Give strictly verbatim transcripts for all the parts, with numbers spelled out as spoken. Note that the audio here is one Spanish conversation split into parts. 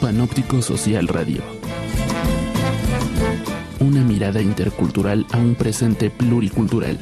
Panóptico Social Radio. Una mirada intercultural a un presente pluricultural.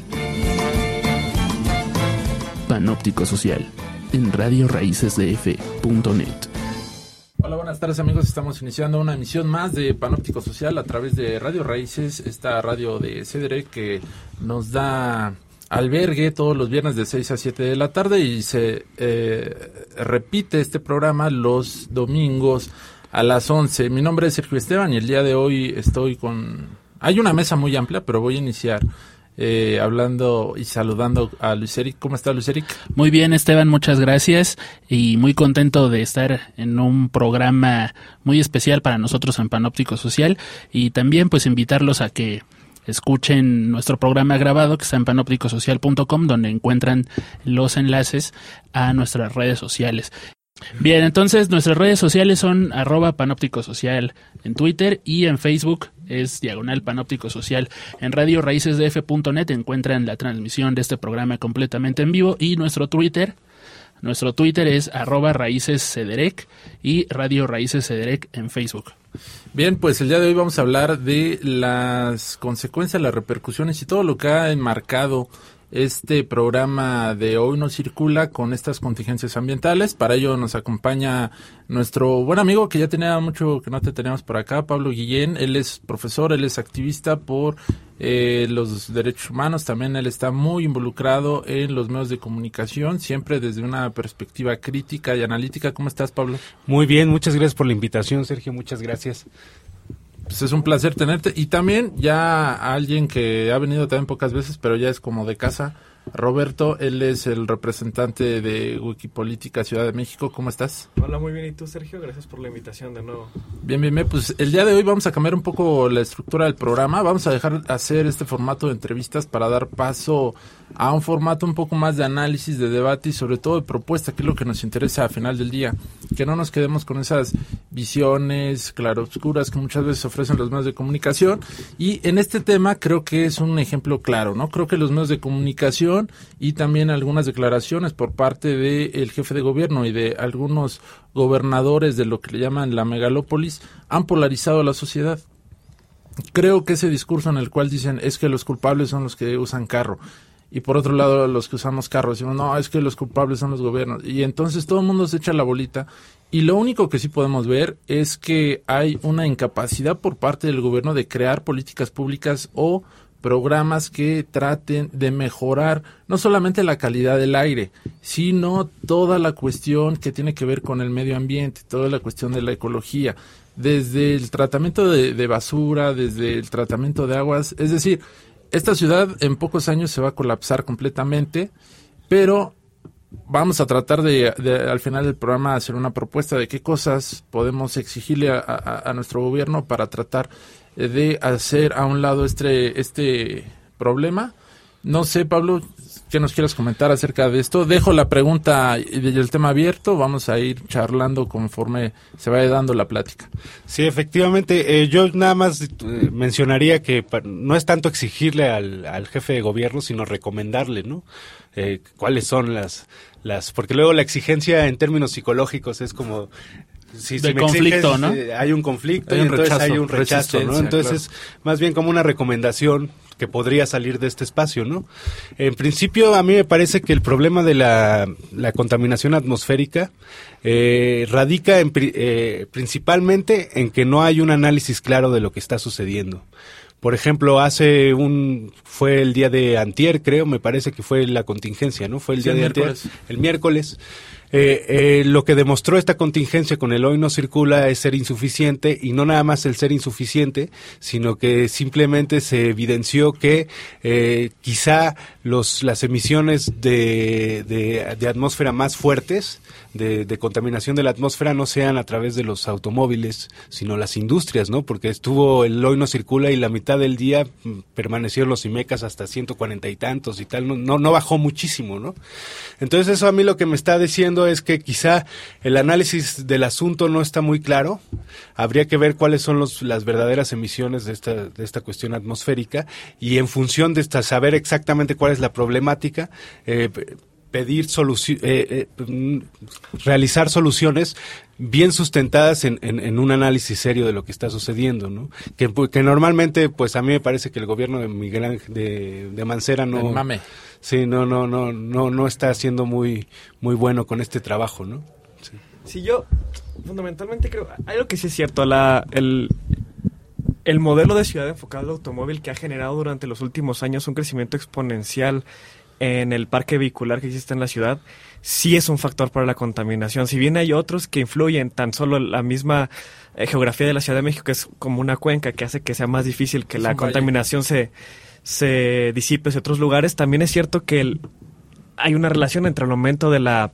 Panóptico Social, en radio raíces d f punto net. Hola, buenas tardes amigos, estamos iniciando una emisión más de Panóptico Social a través de Radio Raíces, esta radio de C D R E que nos da albergue todos los viernes de seis a siete de la tarde y se eh, repite este programa los domingos a las once. Mi nombre es Sergio Esteban y el día de hoy estoy con... Hay una mesa muy amplia, pero voy a iniciar eh, hablando y saludando a Luis Eric. ¿Cómo está, Luis Eric? Muy bien, Esteban, muchas gracias y muy contento de estar en un programa muy especial para nosotros en Panóptico Social y también pues invitarlos a que escuchen nuestro programa grabado que está en panóptico social punto com, donde encuentran los enlaces a nuestras redes sociales. Bien, entonces nuestras redes sociales son arroba panóptico social en Twitter y en Facebook es diagonal panóptico social. En radio raíces d f punto net encuentran la transmisión de este programa completamente en vivo y nuestro Twitter, nuestro Twitter es arroba raíces cederec y radio raíces cederec en Facebook. Bien, pues el día de hoy vamos a hablar de las consecuencias, las repercusiones y todo lo que ha enmarcado este programa de Hoy No Circula con estas contingencias ambientales. Para ello nos acompaña nuestro buen amigo que ya tenía mucho que no te teníamos por acá, Pablo Guillén. Él es profesor, él es activista por eh, los derechos humanos. También él está muy involucrado en los medios de comunicación, siempre desde una perspectiva crítica y analítica. ¿Cómo estás, Pablo? Muy bien, muchas gracias por la invitación, Sergio, muchas gracias. Pues es un placer tenerte. Y también ya alguien que ha venido también pocas veces, pero ya es como de casa, Roberto. Él es el representante de Wikipolítica Ciudad de México. ¿Cómo estás? Hola, muy bien. ¿Y tú, Sergio? Gracias por la invitación de nuevo. Bien, bien, bien. Pues el día de hoy vamos a cambiar un poco la estructura del programa. Vamos a dejar hacer este formato de entrevistas para dar paso a un formato un poco más de análisis, de debate y sobre todo de propuesta, que es lo que nos interesa al final del día. Que no nos quedemos con esas visiones claroscuras que muchas veces ofrecen los medios de comunicación. Y en este tema creo que es un ejemplo claro, ¿no? Creo que los medios de comunicación y también algunas declaraciones por parte del jefe de gobierno y de algunos gobernadores de lo que le llaman la megalópolis han polarizado a la sociedad. Creo que ese discurso en el cual dicen es que los culpables son los que usan carro y por otro lado los que usamos carros decimos no, es que los culpables son los gobiernos y entonces todo el mundo se echa la bolita y lo único que sí podemos ver es que hay una incapacidad por parte del gobierno de crear políticas públicas o programas que traten de mejorar no solamente la calidad del aire, sino toda la cuestión que tiene que ver con el medio ambiente, toda la cuestión de la ecología, desde el tratamiento de, de basura, desde el tratamiento de aguas. Es decir, esta ciudad en pocos años se va a colapsar completamente, pero vamos a tratar de, de al final del programa hacer una propuesta de qué cosas podemos exigirle a, a, a nuestro gobierno para tratar de hacer a un lado este este problema. No sé, Pablo, ¿qué nos quieras comentar acerca de esto? Dejo la pregunta y el tema abierto, vamos a ir charlando conforme se vaya dando la plática. Sí, efectivamente, eh, yo nada más eh, mencionaría que no es tanto exigirle al, al jefe de gobierno, sino recomendarle, ¿no? Eh, cuáles son las, las, porque luego la exigencia en términos psicológicos es como... Si, de si me conflicto, exiges, ¿no? Eh, hay un conflicto hay y un entonces rechazo, hay un rechazo, ¿no? Entonces, claro, más bien como una recomendación que podría salir de este espacio, ¿no? En principio, a mí me parece que el problema de la, la contaminación atmosférica eh, radica en, eh, principalmente en que no hay un análisis claro de lo que está sucediendo. Por ejemplo, hace un, fue el día de antier, creo, me parece que fue la contingencia, ¿no? Fue el sí, día el de miércoles. antier, el miércoles. Eh, eh, lo que demostró esta contingencia con el Hoy No Circula es ser insuficiente, y no nada más el ser insuficiente, sino que simplemente se evidenció que eh, quizá los las emisiones de, de, de atmósfera más fuertes, de, de contaminación de la atmósfera, no sean a través de los automóviles, sino las industrias, ¿no? Porque estuvo el Hoy No Circula y la mitad del día permanecieron los IMECAS hasta ciento cuarenta y tantos y tal, no, no, no bajó muchísimo, ¿no? Entonces eso a mí lo que me está diciendo es que quizá el análisis del asunto no está muy claro. Habría que ver cuáles son los, las verdaderas emisiones de esta, de esta cuestión atmosférica y en función de esta, saber exactamente cuál es la problemática, eh, pedir soluci- eh, eh, realizar soluciones bien sustentadas en, en, en un análisis serio de lo que está sucediendo, ¿no? Que, que normalmente, pues a mí me parece que el gobierno de Miguel Ángel, de, de Mancera no, el mame. sí, no, no, no, no, no está siendo muy, muy bueno con este trabajo, ¿no? Sí. Sí, yo fundamentalmente creo, hay algo que sí es cierto, la, el, el modelo de ciudad enfocado al automóvil que ha generado durante los últimos años un crecimiento exponencial en el parque vehicular que existe en la ciudad, sí es un factor para la contaminación. Si bien hay otros que influyen, tan solo la misma eh, geografía de la Ciudad de México, que es como una cuenca que hace que sea más difícil que es la contaminación se, se disipe hacia otros lugares, también es cierto que el, hay una relación entre el aumento de la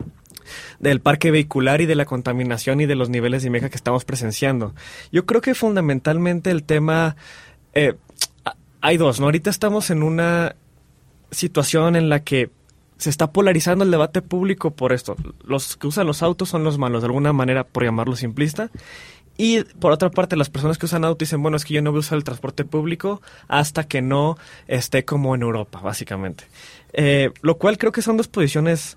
del parque vehicular y de la contaminación y de los niveles de imagen que estamos presenciando. Yo creo que fundamentalmente el tema... Eh, hay dos, ¿no? Ahorita estamos en una situación en la que se está polarizando el debate público por esto. Los que usan los autos son los malos, de alguna manera, por llamarlo simplista. Y por otra parte, las personas que usan auto dicen, bueno, es que yo no voy a usar el transporte público hasta que no esté como en Europa, básicamente. Eh, lo cual creo que son dos posiciones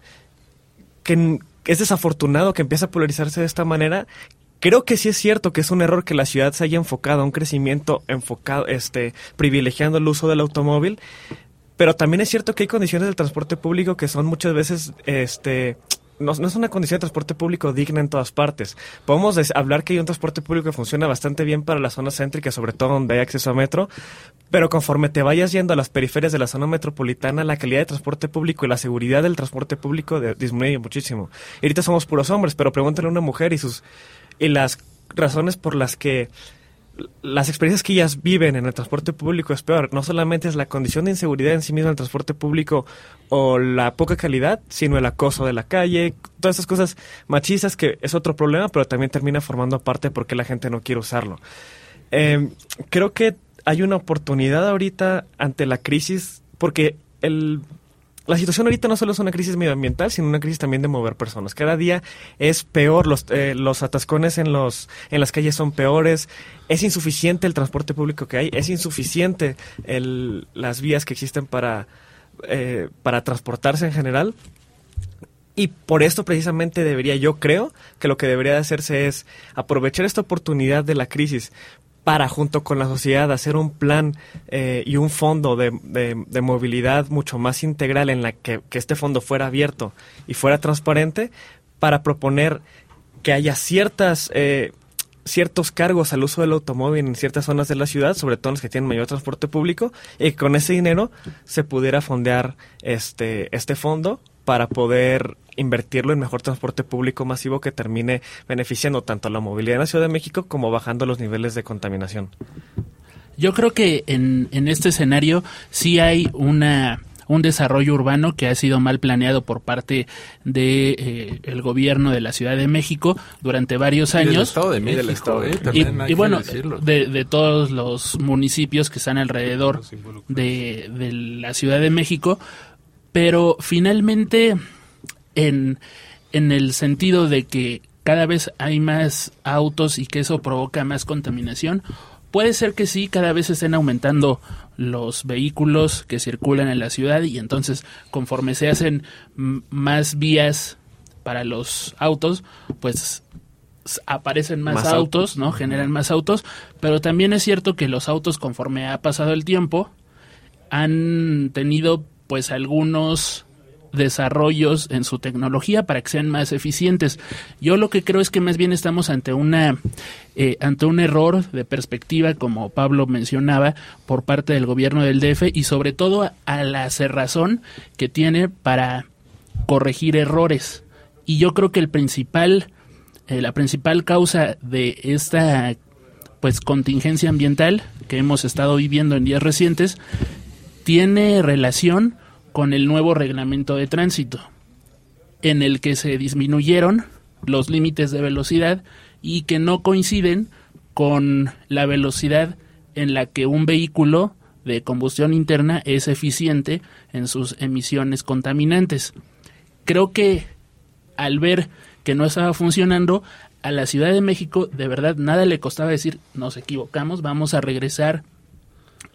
que es desafortunado que empiece a polarizarse de esta manera. Creo que sí es cierto que es un error que la ciudad se haya enfocado a un crecimiento enfocado, este, privilegiando el uso del automóvil. Pero también es cierto que hay condiciones del transporte público que son muchas veces, este, no, no es una condición de transporte público digna en todas partes. Podemos des- hablar que hay un transporte público que funciona bastante bien para las zonas céntricas, sobre todo donde hay acceso a metro, pero conforme te vayas yendo a las periferias de la zona metropolitana, la calidad de transporte público y la seguridad del transporte público de- disminuye muchísimo. Y ahorita somos puros hombres, pero pregúntale a una mujer y sus y las razones por las que las experiencias que ellas viven en el transporte público es peor. No solamente es la condición de inseguridad en sí misma del transporte público o la poca calidad, sino el acoso de la calle, todas esas cosas machistas que es otro problema, pero también termina formando parte porque la gente no quiere usarlo. Eh, creo que hay una oportunidad ahorita ante la crisis, porque el... La situación ahorita no solo es una crisis medioambiental, sino una crisis también de mover personas. Cada día es peor, los, eh, los atascones en, los, en las calles son peores, es insuficiente el transporte público que hay, es insuficiente el, las vías que existen para, eh, para transportarse en general. Y por esto precisamente debería, yo creo, que lo que debería de hacerse es aprovechar esta oportunidad de la crisis para, junto con la sociedad, hacer un plan eh, y un fondo de, de, de movilidad mucho más integral en la que, que este fondo fuera abierto y fuera transparente, para proponer que haya ciertas eh, ciertos cargos al uso del automóvil en ciertas zonas de la ciudad, sobre todo en las que tienen mayor transporte público, y que con ese dinero se pudiera fondear este, este fondo para poder invertirlo en mejor transporte público masivo que termine beneficiando tanto a la movilidad en la Ciudad de México como bajando los niveles de contaminación. Yo creo que en, en este escenario sí hay una un desarrollo urbano que ha sido mal planeado por parte de eh, el gobierno de la Ciudad de México durante varios años. Y del Estado de México, del Estado, eh, Y, también hay y bueno, que decirlo. de, de todos los municipios que están alrededor de, de la Ciudad de México, pero finalmente en, en el sentido de que cada vez hay más autos y que eso provoca más contaminación, puede ser que sí, cada vez estén aumentando los vehículos que circulan en la ciudad y entonces conforme se hacen m- más vías para los autos, pues s- aparecen más, Más autos, ¿no? Generan más autos, pero también es cierto que los autos, conforme ha pasado el tiempo, han tenido pues algunos desarrollos en su tecnología para que sean más eficientes. Yo lo que creo es que más bien estamos ante una eh, ante un error de perspectiva, como Pablo mencionaba, por parte del gobierno del D F y sobre todo a, a la cerrazón que tiene para corregir errores. Y yo creo que el principal eh, la principal causa de esta pues contingencia ambiental que hemos estado viviendo en días recientes tiene relación con el nuevo reglamento de tránsito, en el que se disminuyeron los límites de velocidad y que no coinciden con la velocidad en la que un vehículo de combustión interna es eficiente en sus emisiones contaminantes. Creo que al ver que no estaba funcionando, a la Ciudad de México de verdad nada le costaba decir, nos equivocamos, vamos a regresar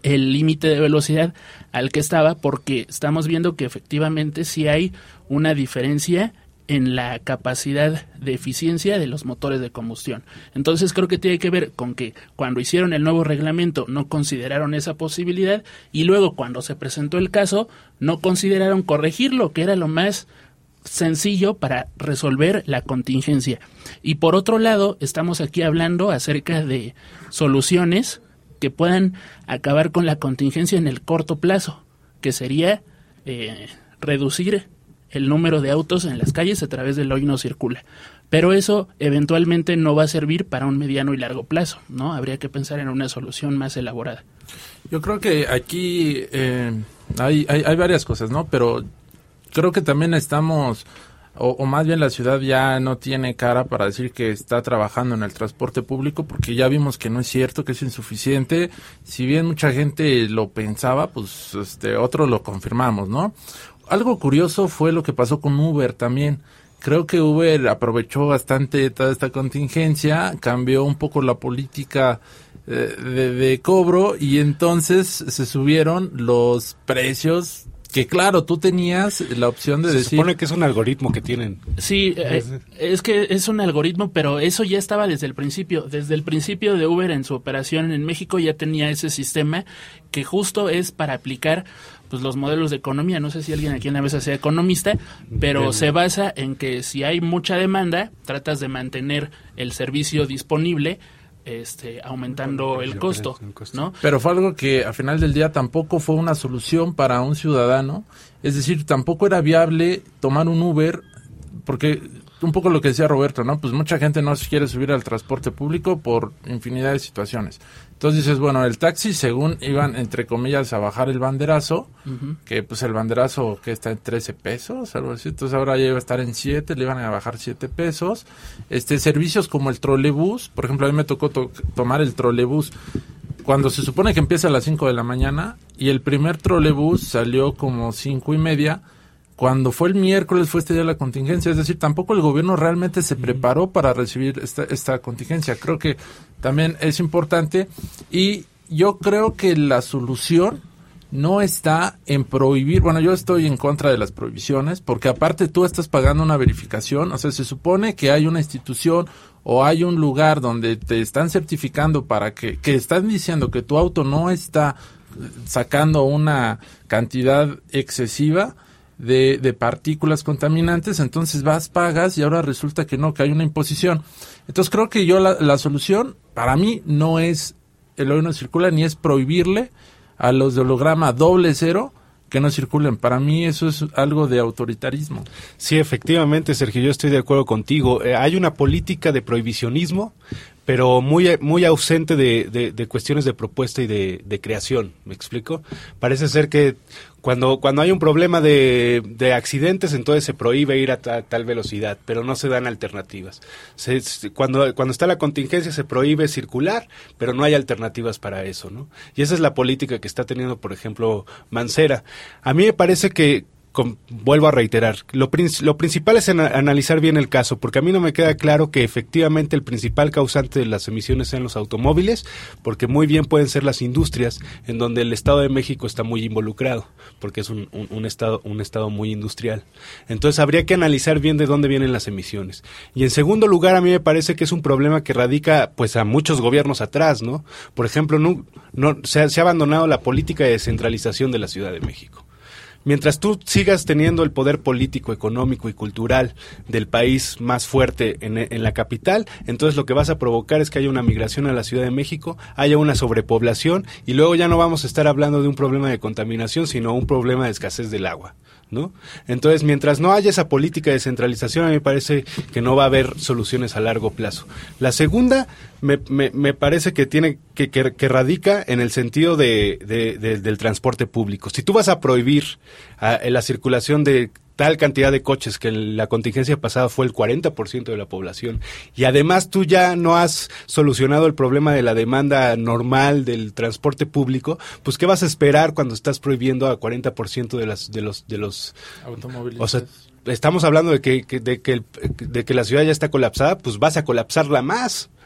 el límite de velocidad al que estaba, porque estamos viendo que efectivamente sí hay una diferencia en la capacidad de eficiencia de los motores de combustión. Entonces creo que tiene que ver con que cuando hicieron el nuevo reglamento no consideraron esa posibilidad y luego cuando se presentó el caso no consideraron corregirlo, que era lo más sencillo para resolver la contingencia. Y por otro lado, estamos aquí hablando acerca de soluciones que puedan acabar con la contingencia en el corto plazo, que sería eh, reducir el número de autos en las calles a través del hoy no circula. Pero eso eventualmente no va a servir para un mediano y largo plazo, ¿no? Habría que pensar en una solución más elaborada. Yo creo que aquí eh, hay, hay, hay varias cosas, ¿no? Pero creo que también estamos, o, o más bien la ciudad ya no tiene cara para decir que está trabajando en el transporte público, porque ya vimos que no es cierto, que es insuficiente. Si bien mucha gente lo pensaba, pues este otro lo confirmamos, ¿no? Algo curioso fue lo que pasó con Uber también. Creo que Uber aprovechó bastante toda esta contingencia, cambió un poco la política eh, de, de cobro y entonces se subieron los precios que, claro, tú tenías la opción de se decir... Se supone que es un algoritmo que tienen. Sí, eh, es que es un algoritmo, pero eso ya estaba desde el principio. Desde el principio de Uber en su operación en México ya tenía ese sistema que justo es para aplicar pues los modelos de economía. No sé si alguien aquí en la mesa sea economista, pero Bien. se basa en que si hay mucha demanda, tratas de mantener el servicio disponible, este, aumentando el costo, ¿no? Pero fue algo que al final del día tampoco fue una solución para un ciudadano. Es decir, tampoco era viable tomar un Uber, porque un poco lo que decía Roberto, ¿no? Pues mucha gente no se quiere subir al transporte público por infinidad de situaciones. Entonces dices, bueno, el taxi, según iban, entre comillas, a bajar el banderazo, uh-huh. que pues el banderazo que está en trece pesos, algo así, entonces ahora ya iba a estar en siete, le iban a bajar siete pesos. Este, servicios como el trolebús, por ejemplo, a mí me tocó to- tomar el trolebús cuando se supone que empieza a las cinco de la mañana, y el primer trolebús salió como cinco y media. Cuando fue el miércoles fue este día de la contingencia, es decir, tampoco el gobierno realmente se preparó para recibir esta, esta contingencia. Creo que también es importante, y yo creo que la solución no está en prohibir. Bueno, yo estoy en contra de las prohibiciones, porque aparte tú estás pagando una verificación, o sea, se supone que hay una institución o hay un lugar donde te están certificando para que, que están diciendo que tu auto no está sacando una cantidad excesiva de, de partículas contaminantes, entonces vas, pagas y ahora resulta que no, que hay una imposición. Entonces creo que yo la, la solución para mí no es el hoy no circula, ni es prohibirle a los de holograma doble cero que no circulen. Para mí eso es algo de autoritarismo. Sí, efectivamente, Sergio, yo estoy de acuerdo contigo. Eh, hay una política de prohibicionismo, pero muy muy ausente de, de, de cuestiones de propuesta y de, de creación. ¿Me explico? Parece ser que cuando cuando hay un problema de, de accidentes, entonces se prohíbe ir a, ta, a tal velocidad, pero no se dan alternativas. Se, cuando cuando está la contingencia se prohíbe circular, pero no hay alternativas para eso, ¿no? Y esa es la política que está teniendo, por ejemplo, Mancera. A mí me parece que Con, vuelvo a reiterar, lo, prin- lo principal es en a- analizar bien el caso, porque a mí no me queda claro que efectivamente el principal causante de las emisiones sean los automóviles, porque muy bien pueden ser las industrias, en donde el Estado de México está muy involucrado, porque es un, un, un estado un estado muy industrial. Entonces habría que analizar bien de dónde vienen las emisiones. Y en segundo lugar, a mí me parece que es un problema que radica pues a muchos gobiernos atrás, ¿no? Por ejemplo, no, no se ha, se ha abandonado la política de descentralización de la Ciudad de México. Mientras tú sigas teniendo el poder político, económico y cultural del país más fuerte en, en la capital, entonces lo que vas a provocar es que haya una migración a la Ciudad de México, haya una sobrepoblación, y luego ya no vamos a estar hablando de un problema de contaminación, sino un problema de escasez del agua, ¿no? Entonces, mientras no haya esa política de descentralización, a mí me parece que no va a haber soluciones a largo plazo. La segunda, me, me, me parece que tiene que, que, que radica en el sentido de, de, de, del transporte público. Si tú vas a prohibir a, la circulación de tal cantidad de coches, que en la contingencia pasada fue el cuarenta por ciento de la población, y además tú ya no has solucionado el problema de la demanda normal del transporte público, pues ¿qué vas a esperar cuando estás prohibiendo a cuarenta por ciento de las de los de los automóviles? O sea, estamos hablando de que, que de que el, de que la ciudad ya está colapsada, pues vas a colapsarla más.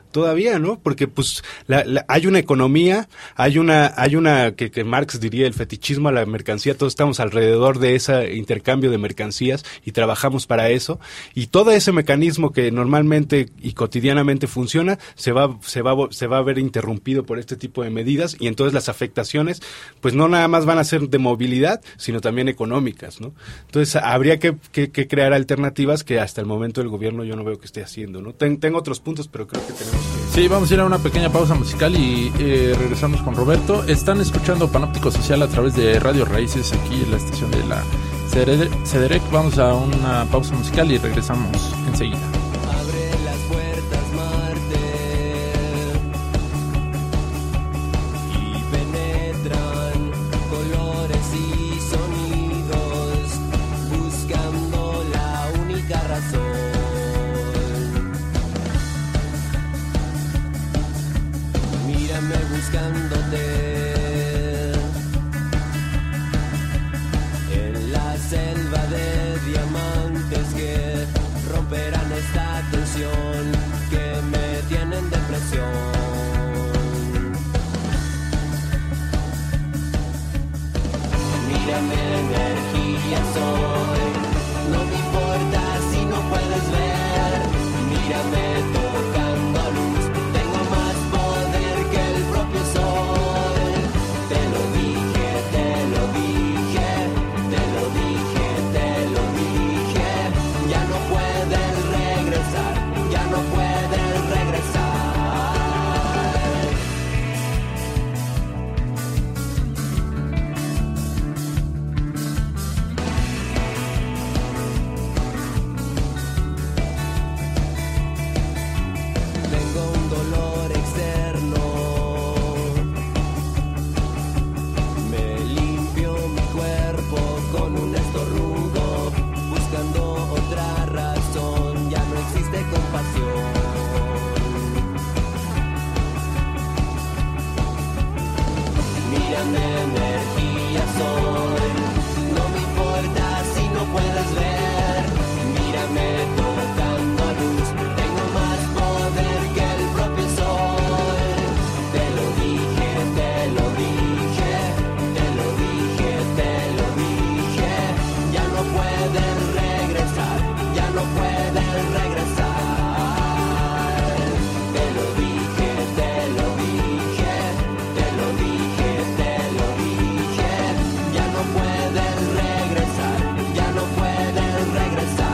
todavía, ¿no? Porque pues la, la, hay una economía, hay una, hay una que, que Marx diría el fetichismo a la mercancía, todos estamos alrededor de ese intercambio de mercancías y trabajamos para eso, y todo ese mecanismo que normalmente y cotidianamente funciona se va, se va, se va a ver interrumpido por este tipo de medidas, y entonces las afectaciones pues no nada más van a ser de movilidad, sino también económicas, ¿no? Entonces habría que, que, que crear alternativas que hasta el momento el gobierno yo no veo que esté haciendo, ¿no? Ten, tengo otros puntos, pero creo que tenemos que... Sí, vamos a ir a una pequeña pausa musical y eh, regresamos con Roberto. Están escuchando Panóptico Social a través de Radio Raíces, aquí en la estación de la CEDEREC. Vamos a una pausa musical y regresamos enseguida. Abre las puertas, Marte, y penetran colores y sonidos, buscando la única razón. Mírame buscándote en la selva de diamantes que romperán esta tensión que me tiene en depresión. Mírame, energía soy, no me importa si no puedes ver. Mírame tocando luz, tengo más poder que el propio sol. Te lo dije, te lo dije, te lo dije, te lo dije. Ya no puedes regresar, ya no puedes regresar. Tengo un dolor externo, me limpio mi cuerpo con un estornudo, buscando otra razón, ya no existe compasión. Mírame, energía soy, no me importa si no puedes ver. Mírame tocando luz, tengo más poder que el propio sol. Te lo dije, te lo dije, te lo dije, te lo dije. Ya no puedes regresar, ya no puedes regresar. Te lo dije, te lo dije, te lo dije, te lo dije. Ya no puedes regresar, ya no puedes regresar.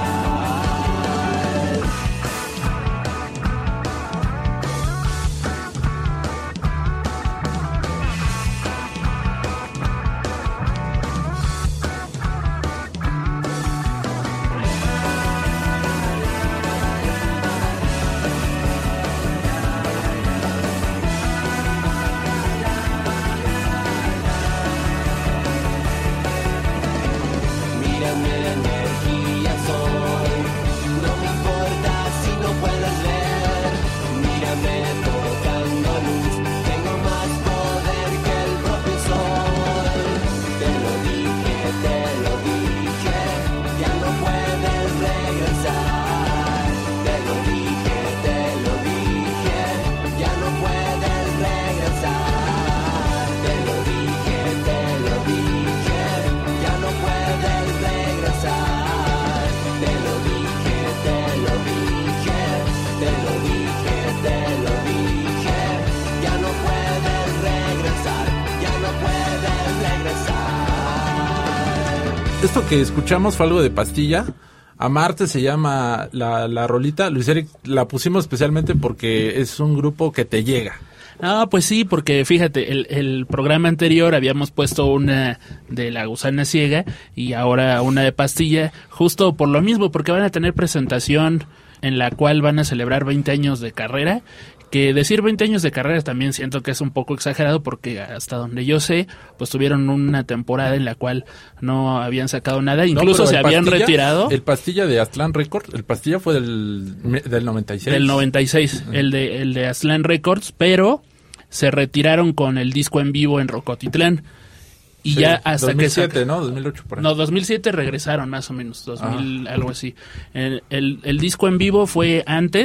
Mírame, energía soy, no me importa si no puedes ver. Mírame tocando luz, tengo más poder que el propio sol. Te lo dije, te lo dije, ya no puedes regresar. Te lo dije, te lo dije, ya no puedes regresar. Te lo dije, te lo dije, ya no puedes regresar. Te lo dije, te lo dije, te lo dije, te lo dije, ya no puedes regresar, ya no puedes regresar. Esto que escuchamos fue algo de Pastilla. A Marte se llama la, la rolita. Luis Eric, la pusimos especialmente porque es un grupo que te llega. No, pues sí, porque fíjate, el, el programa anterior habíamos puesto una de La Gusana Ciega y ahora una de Pastilla, justo por lo mismo, porque van a tener presentación en la cual van a celebrar veinte años de carrera, que decir veinte años de carrera también siento que es un poco exagerado, porque hasta donde yo sé, pues tuvieron una temporada en la cual no habían sacado nada, incluso No, se el habían Pastilla- retirado. El Pastilla de Aztlán Records, el Pastilla fue del, del noventa y seis. Del noventa y seis, el de el de Aztlán Records, pero se retiraron con el disco en vivo en Rocotitlán. Y Sí, ya hasta dos mil que siete, saca- ¿no? dos mil ocho por ahí. No, dos mil siete regresaron más o menos, dos mil algo así. El, el, el disco en vivo fue antes,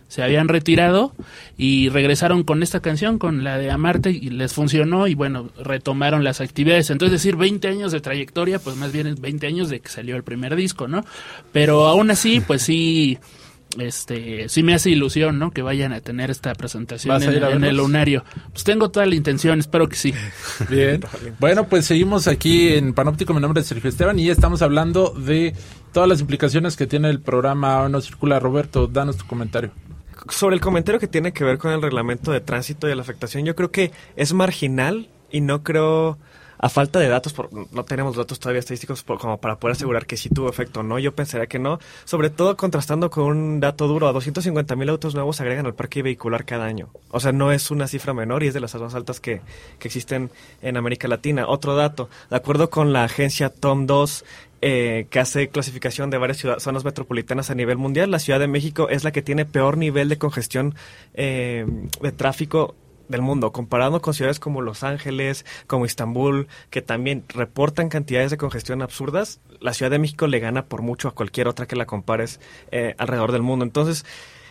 se habían retirado y regresaron con esta canción, con la de Amarte, y les funcionó y bueno, retomaron las actividades. Entonces decir veinte años de trayectoria, pues más bien es veinte años de que salió el primer disco, ¿no? Pero aún así, pues sí, este, sí me hace ilusión, ¿no? Que vayan a tener esta presentación en, en el Lunario. Pues tengo toda la intención, espero que sí. Bien. Bueno, pues seguimos aquí en Panóptico. Mi nombre es Sergio Esteban y ya estamos hablando de todas las implicaciones que tiene el programa Hoy No Circula. Roberto, danos tu comentario. Sobre el comentario que tiene que ver con el reglamento de tránsito y la afectación, yo creo que es marginal y no creo, a falta de datos, por, no tenemos datos todavía estadísticos por, como para poder asegurar que sí tuvo efecto o no, yo pensaría que no, sobre todo contrastando con un dato duro, a doscientos cincuenta mil autos nuevos se agregan al parque vehicular cada año, o sea, no es una cifra menor y es de las más altas que, que existen en América Latina. Otro dato, de acuerdo con la agencia T O M dos, Eh, que hace clasificación de varias ciudades, zonas metropolitanas a nivel mundial, la Ciudad de México es la que tiene peor nivel de congestión eh, de tráfico del mundo, comparado con ciudades como Los Ángeles, como Estambul, que también reportan cantidades de congestión absurdas. La Ciudad de México le gana por mucho a cualquier otra que la compares eh, alrededor del mundo. Entonces,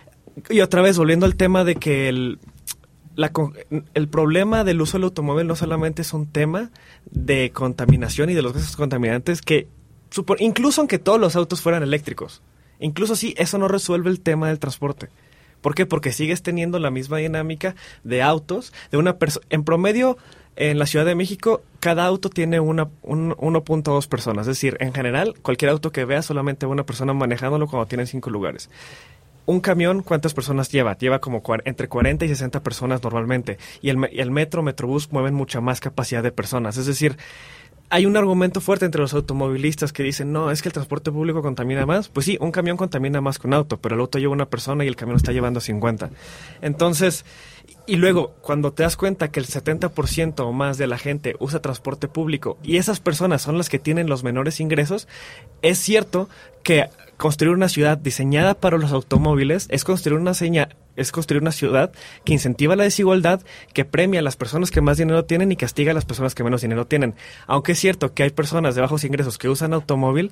y otra vez, volviendo al tema de que el... La, el problema del uso del automóvil no solamente es un tema de contaminación y de los gases contaminantes que Supor, incluso aunque todos los autos fueran eléctricos, incluso sí, eso no resuelve el tema del transporte. ¿Por qué? Porque sigues teniendo la misma dinámica de autos, de una persona. En promedio, en la Ciudad de México, cada auto tiene una un, uno punto dos personas. Es decir, en general, cualquier auto que veas, solamente una persona manejándolo cuando tiene cinco lugares. Un camión, ¿cuántas personas lleva? Lleva como cua- entre cuarenta y sesenta personas normalmente. Y el, me- y el metro, metrobús mueven mucha más capacidad de personas. Es decir, hay un argumento fuerte entre los automovilistas que dicen, no, es que el transporte público contamina más. Pues sí, un camión contamina más que un auto, pero el auto lleva una persona y el camión está llevando cincuenta. Entonces, y luego, cuando te das cuenta que el setenta por ciento o más de la gente usa transporte público y esas personas son las que tienen los menores ingresos, es cierto que construir una ciudad diseñada para los automóviles es construir una seña, es construir una ciudad que incentiva la desigualdad, que premia a las personas que más dinero tienen y castiga a las personas que menos dinero tienen. Aunque es cierto que hay personas de bajos ingresos que usan automóvil,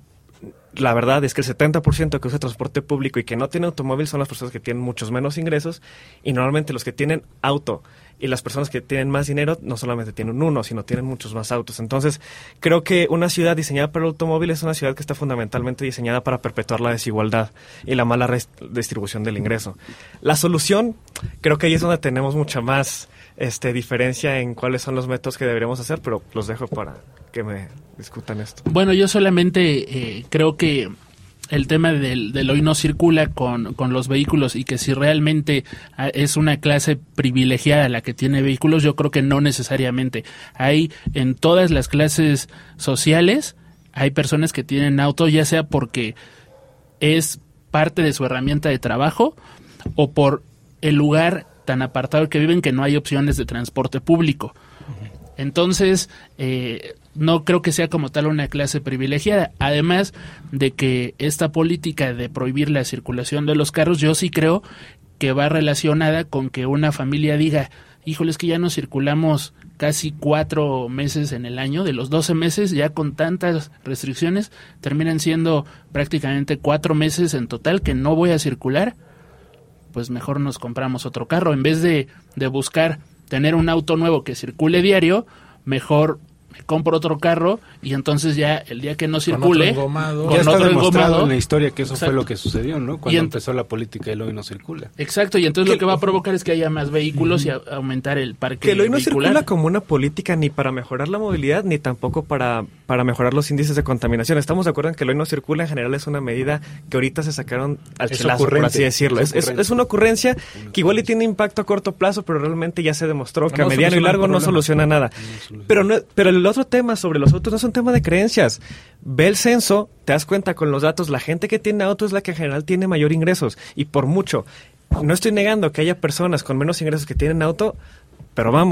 la verdad es que el setenta por ciento que usa transporte público y que no tiene automóvil son las personas que tienen muchos menos ingresos, y normalmente los que tienen auto y las personas que tienen más dinero no solamente tienen uno, sino tienen muchos más autos. Entonces, creo que una ciudad diseñada para el automóvil es una ciudad que está fundamentalmente diseñada para perpetuar la desigualdad y la mala rest- distribución del ingreso. La solución, creo que ahí es donde tenemos mucha más este, diferencia en cuáles son los métodos que deberíamos hacer, pero los dejo para que me discutan esto. Bueno, yo solamente eh, creo que el tema del, del hoy no circula con, con los vehículos y que si realmente a, es una clase privilegiada la que tiene vehículos, yo creo que no necesariamente. Hay en todas las clases sociales, hay personas que tienen auto, ya sea porque es parte de su herramienta de trabajo o por el lugar tan apartado que viven que no hay opciones de transporte público. Entonces, eh, no creo que sea como tal una clase privilegiada. Además de que esta política de prohibir la circulación de los carros, yo sí creo que va relacionada con que una familia diga, híjole, es que ya no circulamos casi cuatro meses en el año, de los doce meses, ya con tantas restricciones, terminan siendo prácticamente cuatro meses en total que no voy a circular, pues mejor nos compramos otro carro. En vez de, de buscar tener un auto nuevo que circule diario, mejor me compro otro carro y entonces ya el día que no circule, otro engomado. con Ya está otro demostrado engomado, en la historia que eso exacto, fue lo que sucedió, ¿no? Cuando Y en- empezó la política del hoy no circula. Exacto, y entonces lo que va a provocar es que haya más vehículos y a- aumentar el parque Que el hoy no vehicular. circula como una política ni para mejorar la movilidad ni tampoco para, para mejorar los índices de contaminación. Estamos de acuerdo en que el hoy no circula en general es una medida que ahorita se sacaron al Es chelazo, por ocurrente, así decirlo. es Es, es, ocurrente. es una ocurrencia que igual y tiene impacto a corto plazo, pero realmente ya se demostró que No a mediano y soluciona el largo no problema. soluciona nada. Pero, no, pero el otro tema sobre los autos no es un tema de creencias. Ve el censo, te das cuenta con los datos, la gente que tiene auto es la que en general tiene mayor ingresos y por mucho. No estoy negando que haya personas con menos ingresos que tienen auto, pero vamos,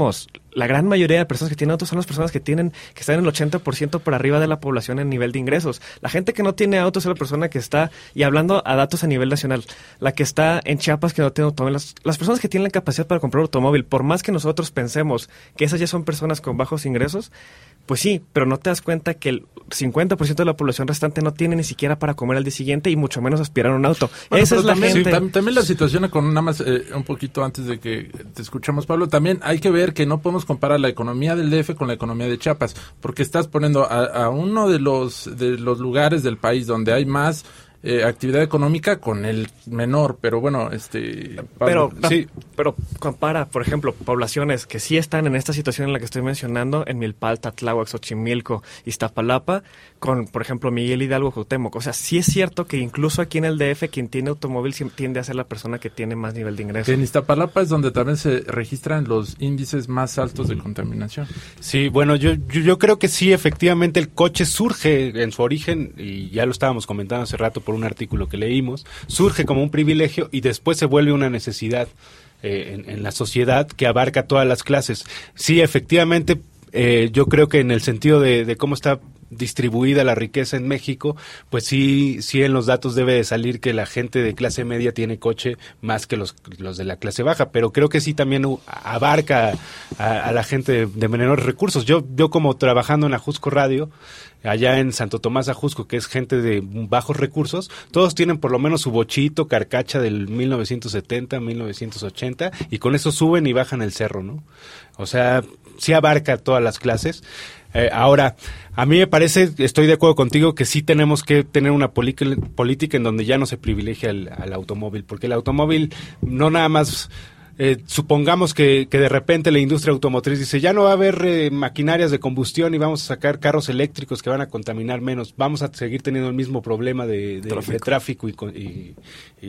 la gran mayoría de personas que tienen autos son las personas que tienen que están en el ochenta por ciento por arriba de la población en nivel de ingresos. La gente que no tiene autos es la persona que está, y hablando a datos a nivel nacional, la que está en Chiapas que no tiene automóvil. Las, las personas que tienen la capacidad para comprar un automóvil, por más que nosotros pensemos que esas ya son personas con bajos ingresos, pues sí, pero no te das cuenta que el cincuenta por ciento de la población restante no tiene ni siquiera para comer al día siguiente y mucho menos aspirar a un auto. Bueno, Esa es la también, gente. sí, tam- también la situación, con nada más eh, un poquito antes de que te escuchamos, Pablo, también hay que ver que no podemos comparar la economía del D F con la economía de Chiapas, porque estás poniendo a, a uno de los de los lugares del país donde hay más eh, actividad económica con el menor, pero bueno, este... Pablo, Pero, sí. pero compara, por ejemplo, poblaciones que sí están en esta situación en la que estoy mencionando, en Milpalta, Tláhuac, Xochimilco, Iztapalapa, con, por ejemplo, Miguel Hidalgo, Cuauhtémoc. O sea, sí es cierto que incluso aquí en el D F, quien tiene automóvil sí tiende a ser la persona que tiene más nivel de ingreso. Que en Iztapalapa es donde también se registran los índices más altos de contaminación. Sí, bueno, yo, yo, yo creo que sí, efectivamente el coche surge en su origen, y ya lo estábamos comentando hace rato por un artículo que leímos, surge como un privilegio y después se vuelve una necesidad eh, en, en la sociedad que abarca todas las clases. Sí, efectivamente, eh, yo creo que en el sentido de, de cómo está distribuida la riqueza en México, pues sí, sí en los datos debe de salir que la gente de clase media tiene coche más que los, los de la clase baja, pero creo que sí también uh, abarca a, a la gente de, de menores recursos. Yo, yo como trabajando en Ajusco Radio, allá en Santo Tomás Ajusco, que es gente de bajos recursos, todos tienen por lo menos su bochito, carcacha del mil novecientos setenta, mil novecientos ochenta, y con eso suben y bajan el cerro, ¿no? O sea, sí abarca todas las clases. Eh, ahora, a mí me parece, estoy de acuerdo contigo, que sí tenemos que tener una política en donde ya no se privilegia al, al automóvil, porque el automóvil no nada más... Eh, supongamos que, que de repente la industria automotriz dice, ya no va a haber eh, maquinarias de combustión y vamos a sacar carros eléctricos que van a contaminar menos, vamos a seguir teniendo el mismo problema de, de tráfico, de tráfico y, y, y,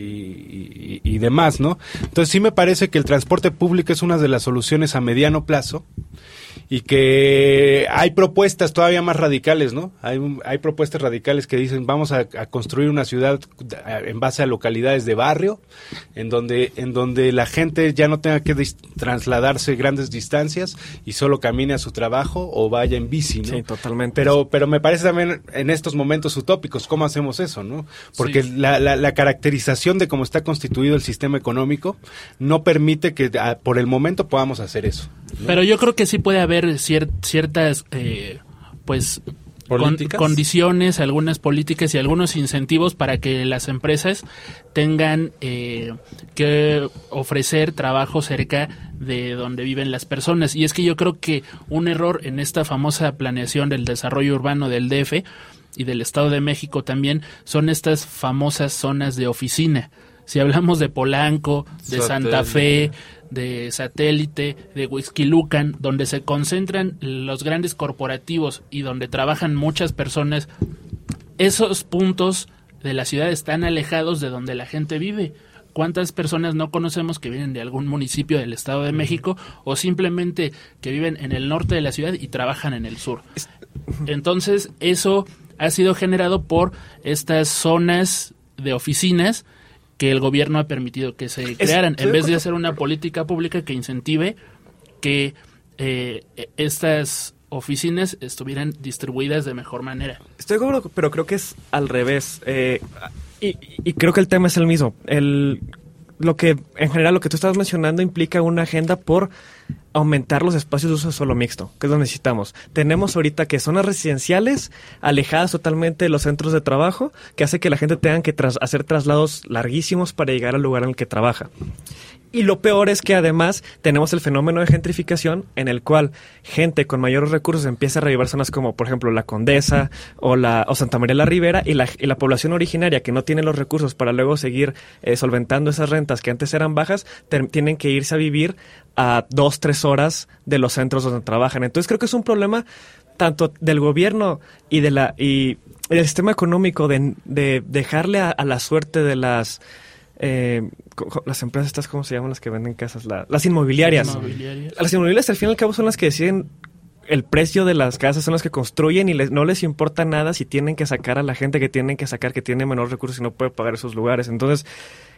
y, y demás, ¿no? Entonces sí me parece que el transporte público es una de las soluciones a mediano plazo y que hay propuestas todavía más radicales, ¿no? Hay, hay propuestas radicales que dicen vamos a, a construir una ciudad en base a localidades de barrio, en donde, en donde la gente ya no tenga que dis- trasladarse grandes distancias y solo camine a su trabajo o vaya en bici, ¿no? Sí, totalmente. Pero, pero me parece también en estos momentos utópicos, ¿cómo hacemos eso, no? Porque sí. la, la, la caracterización de cómo está constituido el sistema económico no permite que a, por el momento podamos hacer eso, ¿no? Pero yo creo que sí puede haber cier- ciertas, eh, pues... Con, condiciones, algunas políticas y algunos incentivos para que las empresas tengan eh, que ofrecer trabajo cerca de donde viven las personas. Y es que yo creo que un error en esta famosa planeación del desarrollo urbano del D F y del Estado de México también son estas famosas zonas de oficina. Si hablamos de Polanco, de Satélite. Santa Fe, de Satélite, de Huixquilucan, donde se concentran los grandes corporativos y donde trabajan muchas personas, esos puntos de la ciudad están alejados de donde la gente vive. ¿Cuántas personas no conocemos que vienen de algún municipio del Estado de México o simplemente que viven en el norte de la ciudad y trabajan en el sur? Entonces, eso ha sido generado por estas zonas de oficinas que el gobierno ha permitido que se crearan, en vez de hacer una política pública que incentive que eh, estas oficinas estuvieran distribuidas de mejor manera. Estoy de acuerdo, pero creo que es al revés. Eh, y, y creo que el tema es el mismo. El, lo que, en general, lo que tú estabas mencionando implica una agenda por aumentar los espacios de uso solo mixto, que es lo que necesitamos. Tenemos ahorita que zonas residenciales alejadas totalmente de los centros de trabajo, que hace que la gente tenga que tras- hacer traslados larguísimos para llegar al lugar en el que trabaja. Y lo peor es que además tenemos el fenómeno de gentrificación en el cual gente con mayores recursos empieza a revivar zonas como, por ejemplo, la Condesa o la o Santa María la Ribera y la, y la población originaria que no tiene los recursos para luego seguir eh, solventando esas rentas que antes eran bajas, ter- tienen que irse a vivir a dos, tres horas de los centros donde trabajan. Entonces creo que es un problema tanto del gobierno y de la y del sistema económico de, de dejarle a, a la suerte de las eh, las empresas estas, ¿cómo se llaman? Las que venden casas, la, las inmobiliarias. inmobiliarias. Las inmobiliarias al fin y al cabo son las que deciden el precio de las casas, son las que construyen y les, no les importa nada si tienen que sacar a la gente que tienen que sacar, que tiene menor recursos y no puede pagar esos lugares. Entonces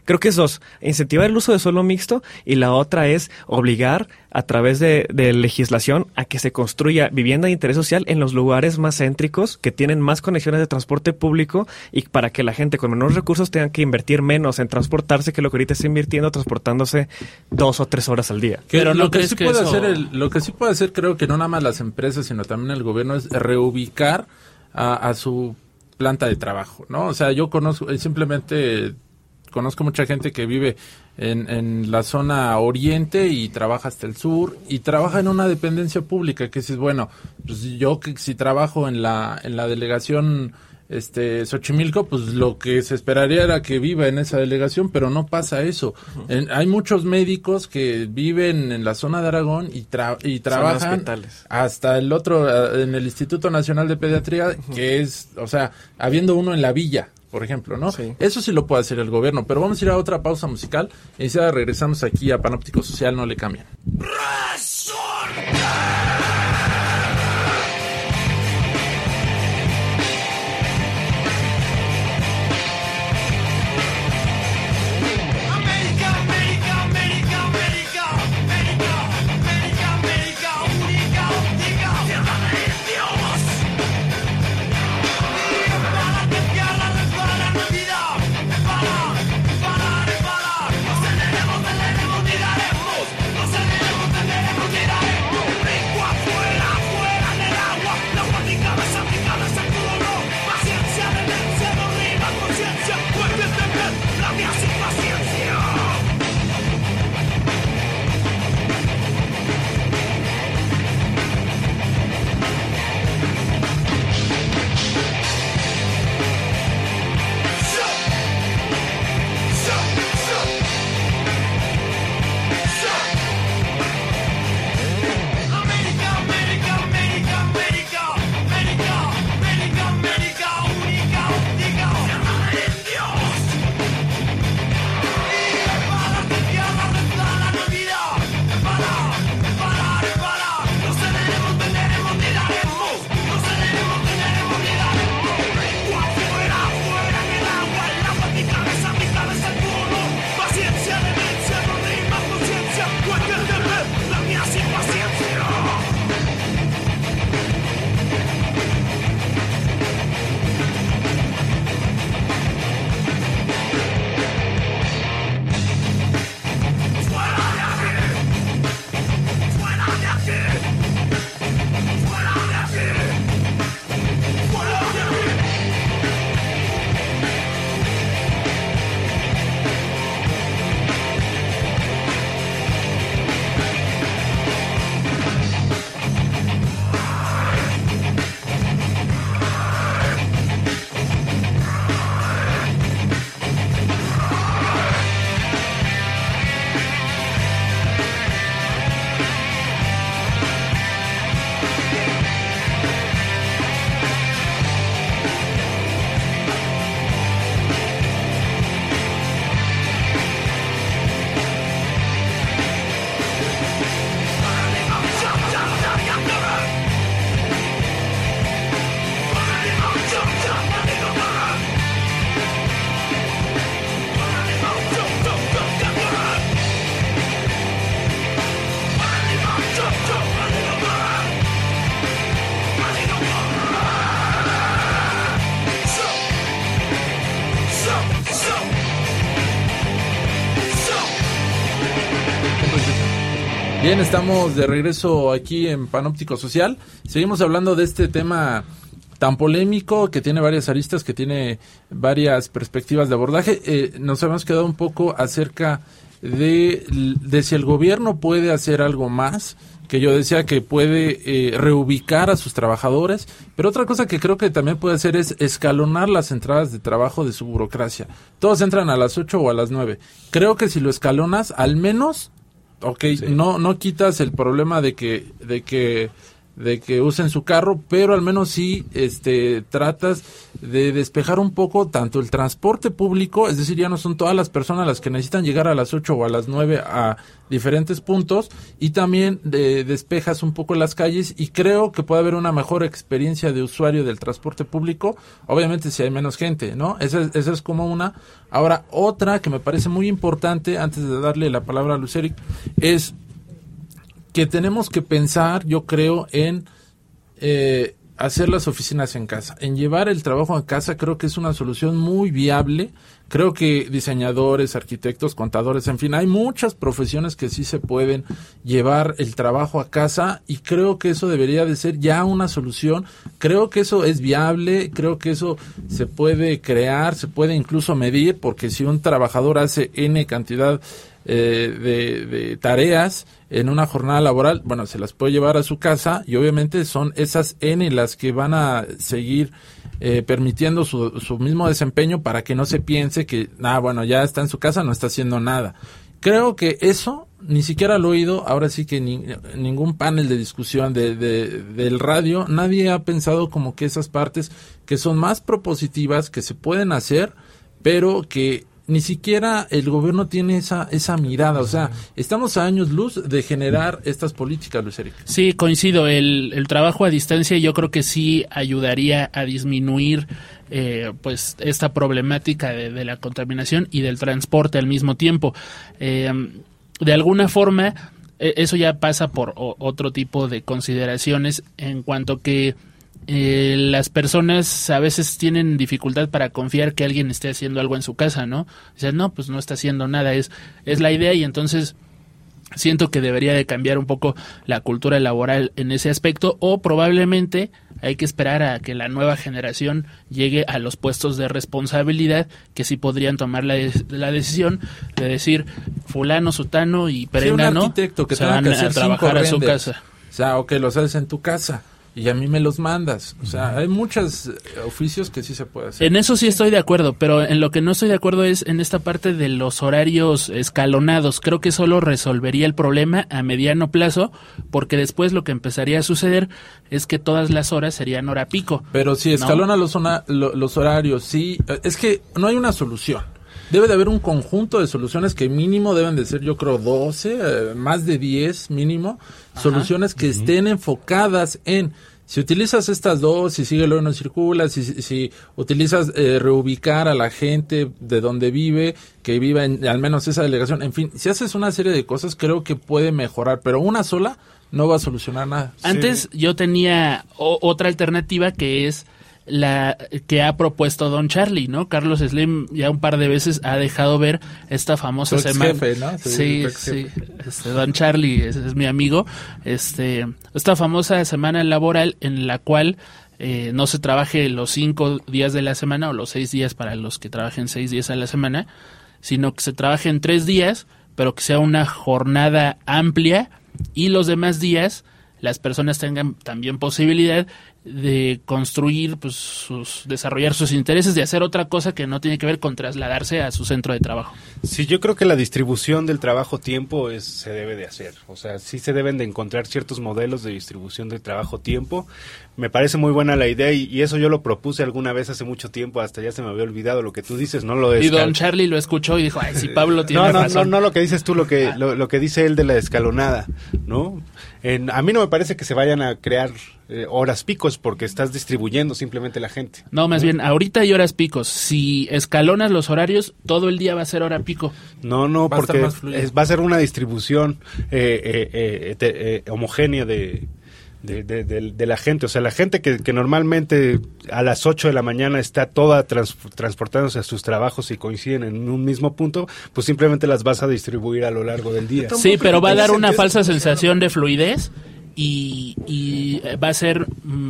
Creo que es dos, incentivar el uso de suelo mixto y la otra es obligar a través de, de legislación a que se construya vivienda de interés social en los lugares más céntricos que tienen más conexiones de transporte público y para que la gente con menores recursos tenga que invertir menos en transportarse que lo que ahorita está invirtiendo transportándose dos o tres horas al día. Que Pero lo ¿no que crees sí que puede eso- hacer el, lo que sí puede hacer, creo que no nada más las empresas, sino también el gobierno, es reubicar a, a su planta de trabajo, ¿no? O sea, yo conozco, eh, simplemente conozco mucha gente que vive en, en la zona oriente y trabaja hasta el sur y trabaja en una dependencia pública, que dices, bueno, pues yo que si trabajo en la en la delegación este Xochimilco, pues lo que se esperaría era que viva en esa delegación, pero no pasa eso. En- hay muchos médicos que viven en la zona de Aragón y, tra- y trabajan hospitales. hasta el otro, eh, en el Instituto Nacional de Pediatría, que es, o sea, habiendo uno en la villa, por ejemplo, ¿no? Sí. Eso sí lo puede hacer el gobierno, pero vamos a ir a otra pausa musical y ya regresamos aquí a Panóptico Social, no le cambian. América, América, América, América, América, América, América, única, óptica, tierra de Dios. Y resbálate, tierra, resbala, Navidad. Resbala, resbala, resbala. No cederemos, cederemos, ni daremos. No cederemos, cederemos, ni daremos. Rico afuera, afuera en el agua. La mi cabeza, mi cabeza, tu dolor. Paciencia, demencia, no rima, conciencia. Porque te ves, la mía sin paciencia. América, América, América, América, América, América, América, única, óptica, tierra de Dios. Y resbálate, tierra, resbala, Navidad. Resbala, resbala, resbala. No cederemos, venderemos, ni daremos. No cederemos, venderemos, ni daremos. Rico afuera, afuera en el agua. El agua, mi cabeza, mi cabeza, el culo. Paciencia, demencia, no rima, conciencia. Cualquier deber, la mía sin paciencia. Fuera de aquí. Fuera de aquí. Fuera de aquí. Fuera de aquí. Bien, estamos de regreso aquí en Panóptico Social. Seguimos hablando de este tema tan polémico, que tiene varias aristas, que tiene varias perspectivas de abordaje. Eh, nos habíamos quedado un poco acerca de, de si el gobierno puede hacer algo más, que yo decía que puede eh, reubicar a sus trabajadores, pero otra cosa que creo que también puede hacer es escalonar las entradas de trabajo de su burocracia. Todos entran a las ocho o a las nueve. Creo que si lo escalonas, al menos, ok, Sí. no no quitas el problema de que de que de que usen su carro, pero al menos sí este tratas de despejar un poco tanto el transporte público, es decir, ya no son todas las personas las que necesitan llegar a las ocho o a las nueve a diferentes puntos, y también de, despejas un poco las calles, y creo que puede haber una mejor experiencia de usuario del transporte público, obviamente si hay menos gente, ¿no? Esa es, esa es como una. Ahora, otra que me parece muy importante, antes de darle la palabra a Luceric, es que tenemos que pensar, yo creo, en eh, hacer las oficinas en casa, en llevar el trabajo a casa. Creo que es una solución muy viable. Creo que diseñadores, arquitectos, contadores, en fin, hay muchas profesiones que sí se pueden llevar el trabajo a casa, y creo que eso debería de ser ya una solución. Creo que eso es viable, creo que eso se puede crear, se puede incluso medir, porque si un trabajador hace N cantidad eh, de, de tareas en una jornada laboral, bueno, se las puede llevar a su casa, y obviamente son esas N las que van a seguir eh, permitiendo su, su mismo desempeño, para que no se piense que, ah, bueno, ya está en su casa, no está haciendo nada. Creo que eso ni siquiera lo he oído, ahora sí que ni, ningún panel de discusión de, de, del radio, nadie ha pensado como que esas partes que son más propositivas, que se pueden hacer, pero que ni siquiera el gobierno tiene esa esa mirada. O sea, estamos a años luz de generar estas políticas, Luis Eric. Sí, coincido. El, el trabajo a distancia yo creo que sí ayudaría a disminuir eh, pues esta problemática de, de la contaminación y del transporte al mismo tiempo. Eh, de alguna forma, eh, eso ya pasa por o, otro tipo de consideraciones, en cuanto que Eh, las personas a veces tienen dificultad para confiar que alguien esté haciendo algo en su casa, ¿no? O sea, no, pues no está haciendo nada, es, es la idea, y entonces siento que debería de cambiar un poco la cultura laboral en ese aspecto, o probablemente hay que esperar a que la nueva generación llegue a los puestos de responsabilidad, que sí podrían tomar la, la decisión de decir fulano, sutano y perengano, sí, un arquitecto que se tenga van que a hacer trabajar a su renders. casa. O sea, o que los haces en tu casa y a mí me los mandas. O sea, hay muchos oficios que sí se puede hacer. En eso sí estoy de acuerdo, pero en lo que no estoy de acuerdo es en esta parte de los horarios escalonados. Creo que solo resolvería el problema a mediano plazo, porque después lo que empezaría a suceder es que todas las horas serían hora pico. Pero si escalona, ¿no?, los, zona, lo, los horarios, sí. Es que no hay una solución. Debe de haber un conjunto de soluciones que mínimo deben de ser, yo creo, doce, eh, más de diez mínimo, Ajá. soluciones que uh-huh. estén enfocadas en, si utilizas estas dos, si sigue el hoy no circula, si, si utilizas eh, reubicar a la gente de donde vive, que viva en al menos esa delegación, en fin, si haces una serie de cosas, creo que puede mejorar, pero una sola no va a solucionar nada. Antes sí. yo tenía o, otra alternativa, que es la que ha propuesto Don Charlie, ¿no? Carlos Slim ya un par de veces ha dejado ver esta famosa semana. Jefe, ¿no? Sí, sí, sí. Este, Don Charlie es, es mi amigo. Este, esta famosa semana laboral en la cual eh, no se trabaje los cinco días de la semana o los seis días para los que trabajen seis días a la semana, sino que se trabaje en tres días, pero que sea una jornada amplia, y los demás días las personas tengan también posibilidad de construir, pues, sus, desarrollar sus intereses, de hacer otra cosa que no tiene que ver con trasladarse a su centro de trabajo. Sí, yo creo que la distribución del trabajo-tiempo es, se debe de hacer. O sea, sí se deben de encontrar ciertos modelos de distribución del trabajo-tiempo. Me parece muy buena la idea, y, y eso yo lo propuse alguna vez hace mucho tiempo, hasta ya se me había olvidado lo que tú dices, no lo de Y escal... Don Charlie lo escuchó y dijo, ay, si Pablo tiene no, no, razón. No, no, lo que dices tú, lo que, ah. lo, lo que dice él de la escalonada, ¿no? En, a mí no me parece que se vayan a crear eh, horas picos, porque estás distribuyendo simplemente la gente. No, más ¿no? bien, ahorita hay horas picos. Si escalonas los horarios, todo el día va a ser hora pico. No, no, va porque es, va a ser una distribución eh, eh, eh, eh, eh, homogénea de... De, de, de, de la gente, o sea, la gente que, que normalmente a las ocho de la mañana está toda trans, transportándose a sus trabajos y coinciden en un mismo punto, pues simplemente las vas a distribuir a lo largo del día. Sí, pero va a dar una falsa sensación de fluidez y, y va a ser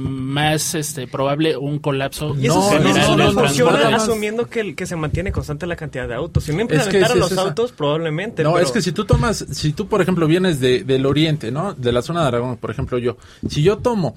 más este probable un colapso y eso no, general no, no funciona no, asumiendo que, que se mantiene constante la cantidad de autos. Si no implementaran es que los es autos, probablemente. No, pero... es que si tú tomas, si tú por ejemplo vienes de, del oriente, ¿no? De la zona de Aragón, por ejemplo yo, si yo tomo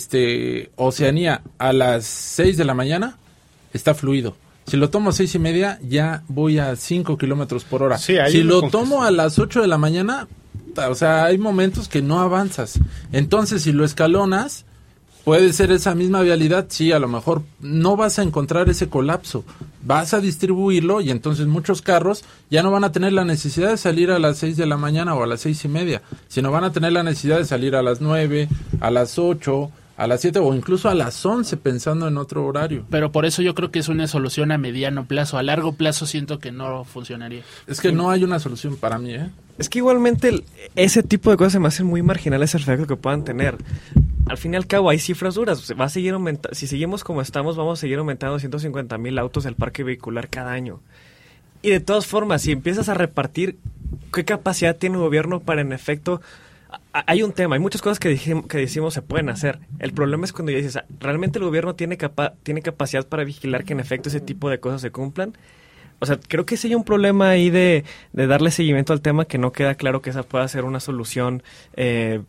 este Oceanía a las seis de la mañana, está fluido. Si lo tomo a seis y media, ya voy a cinco kilómetros por hora. Sí, si lo tomo a las ocho de la mañana, puta, o sea, hay momentos que no avanzas. Entonces, si lo escalonas, puede ser esa misma vialidad, sí, a lo mejor no vas a encontrar ese colapso. Vas a distribuirlo y entonces muchos carros ya no van a tener la necesidad de salir a las seis de la mañana o a las seis y media, sino van a tener la necesidad de salir a las nueve, a las ocho, a las siete o incluso a las once pensando en otro horario. Pero por eso yo creo que es una solución a mediano plazo. A largo plazo siento que no funcionaría. Es que no hay una solución para mí, ¿eh? Es que igualmente el- ese tipo de cosas se me hacen muy marginales el efecto que puedan tener. Al fin y al cabo hay cifras duras. Va a seguir aumenta- si seguimos como estamos, vamos a seguir aumentando ciento cincuenta mil autos del parque vehicular cada año. Y de todas formas, si empiezas a repartir, ¿qué capacidad tiene el gobierno para en efecto? a- Hay un tema, hay muchas cosas que, dijim- que decimos se pueden hacer. El problema es cuando ya dices, ¿realmente el gobierno tiene, capa- tiene capacidad para vigilar que en efecto ese tipo de cosas se cumplan? O sea, creo que sí hay un problema ahí de, de darle seguimiento al tema que no queda claro que esa pueda ser una solución eh,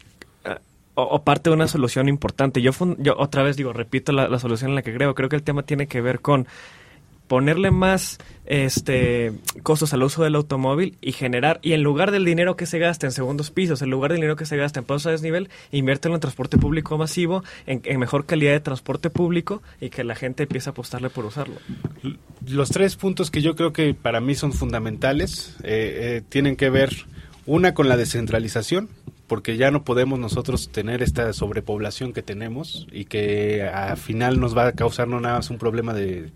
o, o parte de una solución importante. Yo, fun- yo otra vez digo, repito la, la solución en la que creo. Creo que el tema tiene que ver con ponerle más este costos al uso del automóvil y generar, y en lugar del dinero que se gasta en segundos pisos, en lugar del dinero que se gasta en pasos a desnivel, inviértelo en transporte público masivo, en, en mejor calidad de transporte público y que la gente empiece a apostarle por usarlo. Los tres puntos que yo creo que para mí son fundamentales eh, eh, tienen que ver, una, con la descentralización, porque ya no podemos nosotros tener esta sobrepoblación que tenemos y que al final nos va a causar no nada más un problema de,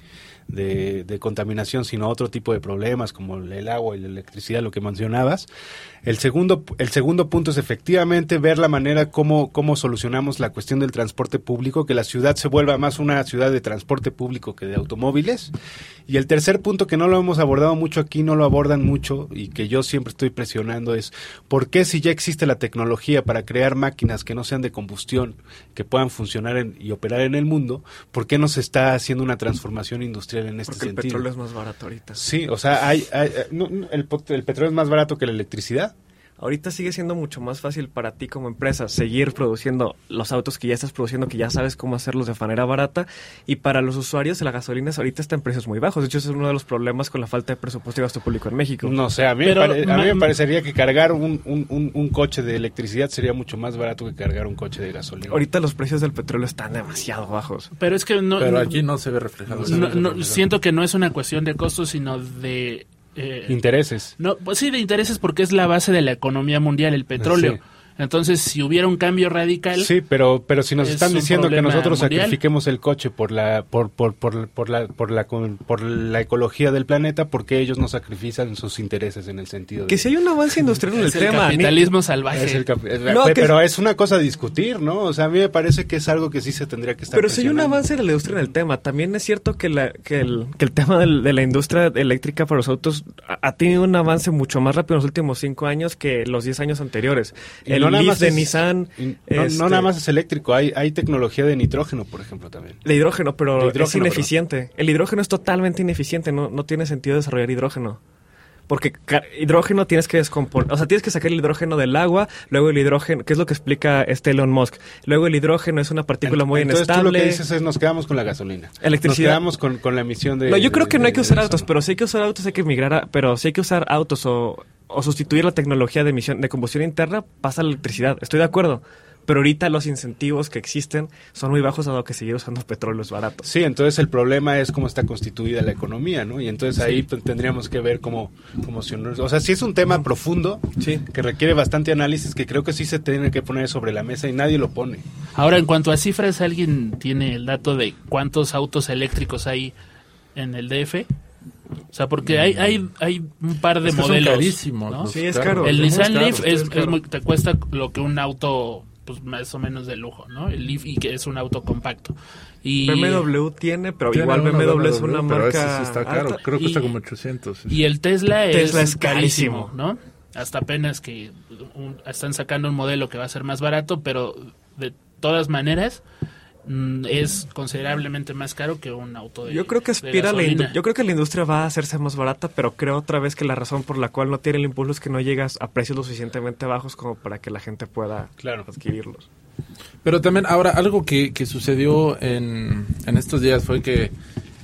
de, de contaminación, sino otro tipo de problemas como el agua y la electricidad, lo que mencionabas. El segundo, el segundo punto es efectivamente ver la manera cómo, cómo solucionamos la cuestión del transporte público, que la ciudad se vuelva más una ciudad de transporte público que de automóviles. Y el tercer punto, que no lo hemos abordado mucho aquí, no lo abordan mucho y que yo siempre estoy presionando, es ¿por qué, si ya existe la tecnología para crear máquinas que no sean de combustión, que puedan funcionar en, y operar en el mundo, por qué no se está haciendo una transformación industrial en este Porque el sentido? petróleo es más barato ahorita. Sí, o sea, hay, hay, no, no, el, pot- el petróleo es más barato que la electricidad. Ahorita sigue siendo mucho más fácil para ti como empresa seguir produciendo los autos que ya estás produciendo, que ya sabes cómo hacerlos de manera barata, y para los usuarios la gasolina ahorita está en precios muy bajos. De hecho, ese es uno de los problemas con la falta de presupuesto y gasto público en México. No sé, a mí, Pero, me, pare- a mí me ma- parecería que cargar un, un, un, un coche de electricidad sería mucho más barato que cargar un coche de gasolina. Ahorita los precios del petróleo están demasiado bajos. Pero es que no, Pero no- aquí no se ve reflejado. no- no- siento que no es una cuestión de costos, sino de... eh, Intereses. no, pues sí, de intereses, porque es la base de la economía mundial, el petróleo. Sí. Entonces, si hubiera un cambio radical... Sí, pero pero si nos Es están un diciendo que problema nosotros mundial. sacrifiquemos el coche por la por por por, por la por la con- por la ecología del planeta, ¿por qué ellos no sacrifican sus intereses en el sentido de Que si hay un avance industrial en el es el tema. capitalismo salvaje. es el cap- es- No, pe- que- pero es una cosa a discutir, ¿no? O sea, a mí me parece que es algo que sí se tendría que estar Pero si hay un presionando. avance de la industria en el tema, también es cierto que, la, que, el, que el tema del- de la industria eléctrica para los autos ha, ha tenido un avance mucho más rápido en los últimos cinco años que los diez años anteriores. Y El no nada Leaf más de es- Nissan... y no, este, no nada más es eléctrico, hay hay tecnología de nitrógeno, por ejemplo, también. De hidrógeno, pero De hidrógeno, es ineficiente. El hidrógeno es totalmente ineficiente, no, no tiene sentido desarrollar hidrógeno. Porque ca- hidrógeno tienes que descomponer, o sea, tienes que sacar el hidrógeno del agua, luego el hidrógeno, que es lo que explica este Elon Musk. Luego el hidrógeno es una partícula muy Entonces tú lo inestable. que dices es nos quedamos con la gasolina. Electricidad. Nos quedamos con, con la emisión de... No, yo creo de- que no hay de- que usar de autos, eso. pero sí hay que usar autos, hay que migrar a, pero sí hay que usar autos o, o sustituir la tecnología de emisión de combustión interna, pasa a la electricidad. Estoy de acuerdo. Pero ahorita los incentivos que existen son muy bajos, dado que seguir usando petróleo es barato. Sí, entonces el problema es cómo está constituida la economía, ¿no? Y entonces ahí pues, tendríamos que ver cómo, cómo se... O sea, sí es un tema profundo, Sí. que requiere bastante análisis, que creo que sí se tiene que poner sobre la mesa y nadie lo pone. Ahora, en cuanto a cifras, ¿alguien tiene el dato de cuántos autos eléctricos hay en el D F? O sea, porque hay hay hay un par de Es que son modelos. carísimos, ¿no? los Sí, es carros, caro. El son muy Nissan caros, Leaf es, es es caro. muy- te cuesta lo que un auto, pues más o menos de lujo, ¿no? El Leaf, y que es un auto compacto. Y, B M W tiene, pero Tiene igual una B M W es una pero ese marca sí está caro, alta. creo que Y- cuesta como ochocientos. y el Tesla es, Tesla es carísimo, carísimo. ¿no? Hasta apenas que un- están sacando un modelo que va a ser más barato, pero de todas maneras mm, es considerablemente más caro que un auto de Yo creo que de aspira a la gasolina. indu- yo creo que la industria va a hacerse más barata, pero creo otra vez que la razón por la cual no tiene el impulso es que no llegas a precios lo suficientemente bajos como para que la gente pueda Claro. adquirirlos. Pero también ahora algo que, que sucedió en, en estos días fue que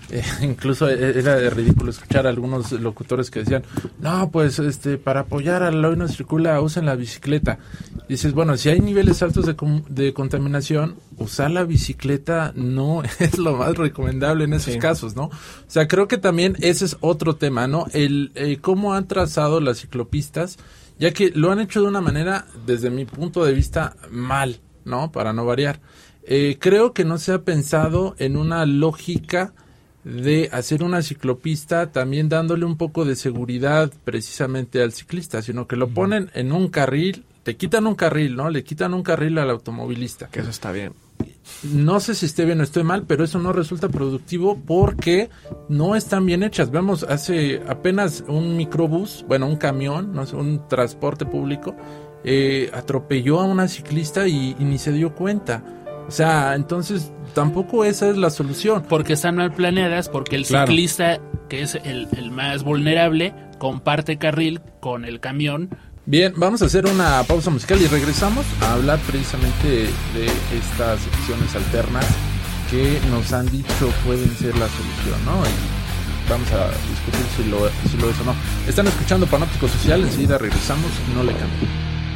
Eh, incluso era ridículo escuchar a algunos locutores que decían, no, pues este para apoyar al hoy no circula, usen la bicicleta. Y dices, bueno, si hay niveles altos de, com- de contaminación, usar la bicicleta no es lo más recomendable en esos Sí. casos, ¿no? O sea, creo que también ese es otro tema, ¿no? El eh, cómo han trazado las ciclopistas, ya que lo han hecho de una manera, desde mi punto de vista, mal, ¿no? Para no variar. Eh, creo que no se ha pensado en una lógica de hacer una ciclopista también dándole un poco de seguridad precisamente al ciclista, sino que lo ponen en un carril, te quitan un carril, ¿no? Le quitan un carril al automovilista. Que eso está bien. No sé si esté bien o estoy mal, pero eso no resulta productivo porque no están bien hechas. Vemos hace apenas un microbús, bueno, un camión, no sé, un transporte público, eh, atropelló a una ciclista y, y ni se dio cuenta. O sea, entonces tampoco esa es la solución. Porque están mal planeadas, porque el Claro. ciclista, que es el, el más vulnerable, comparte carril con el camión. Bien, vamos a hacer una pausa musical y regresamos a hablar precisamente de estas secciones alternas que nos han dicho pueden ser la solución, ¿no? Y vamos a discutir si lo, si lo es o no. Están escuchando Panóptico Social, enseguida regresamos, no le cambien.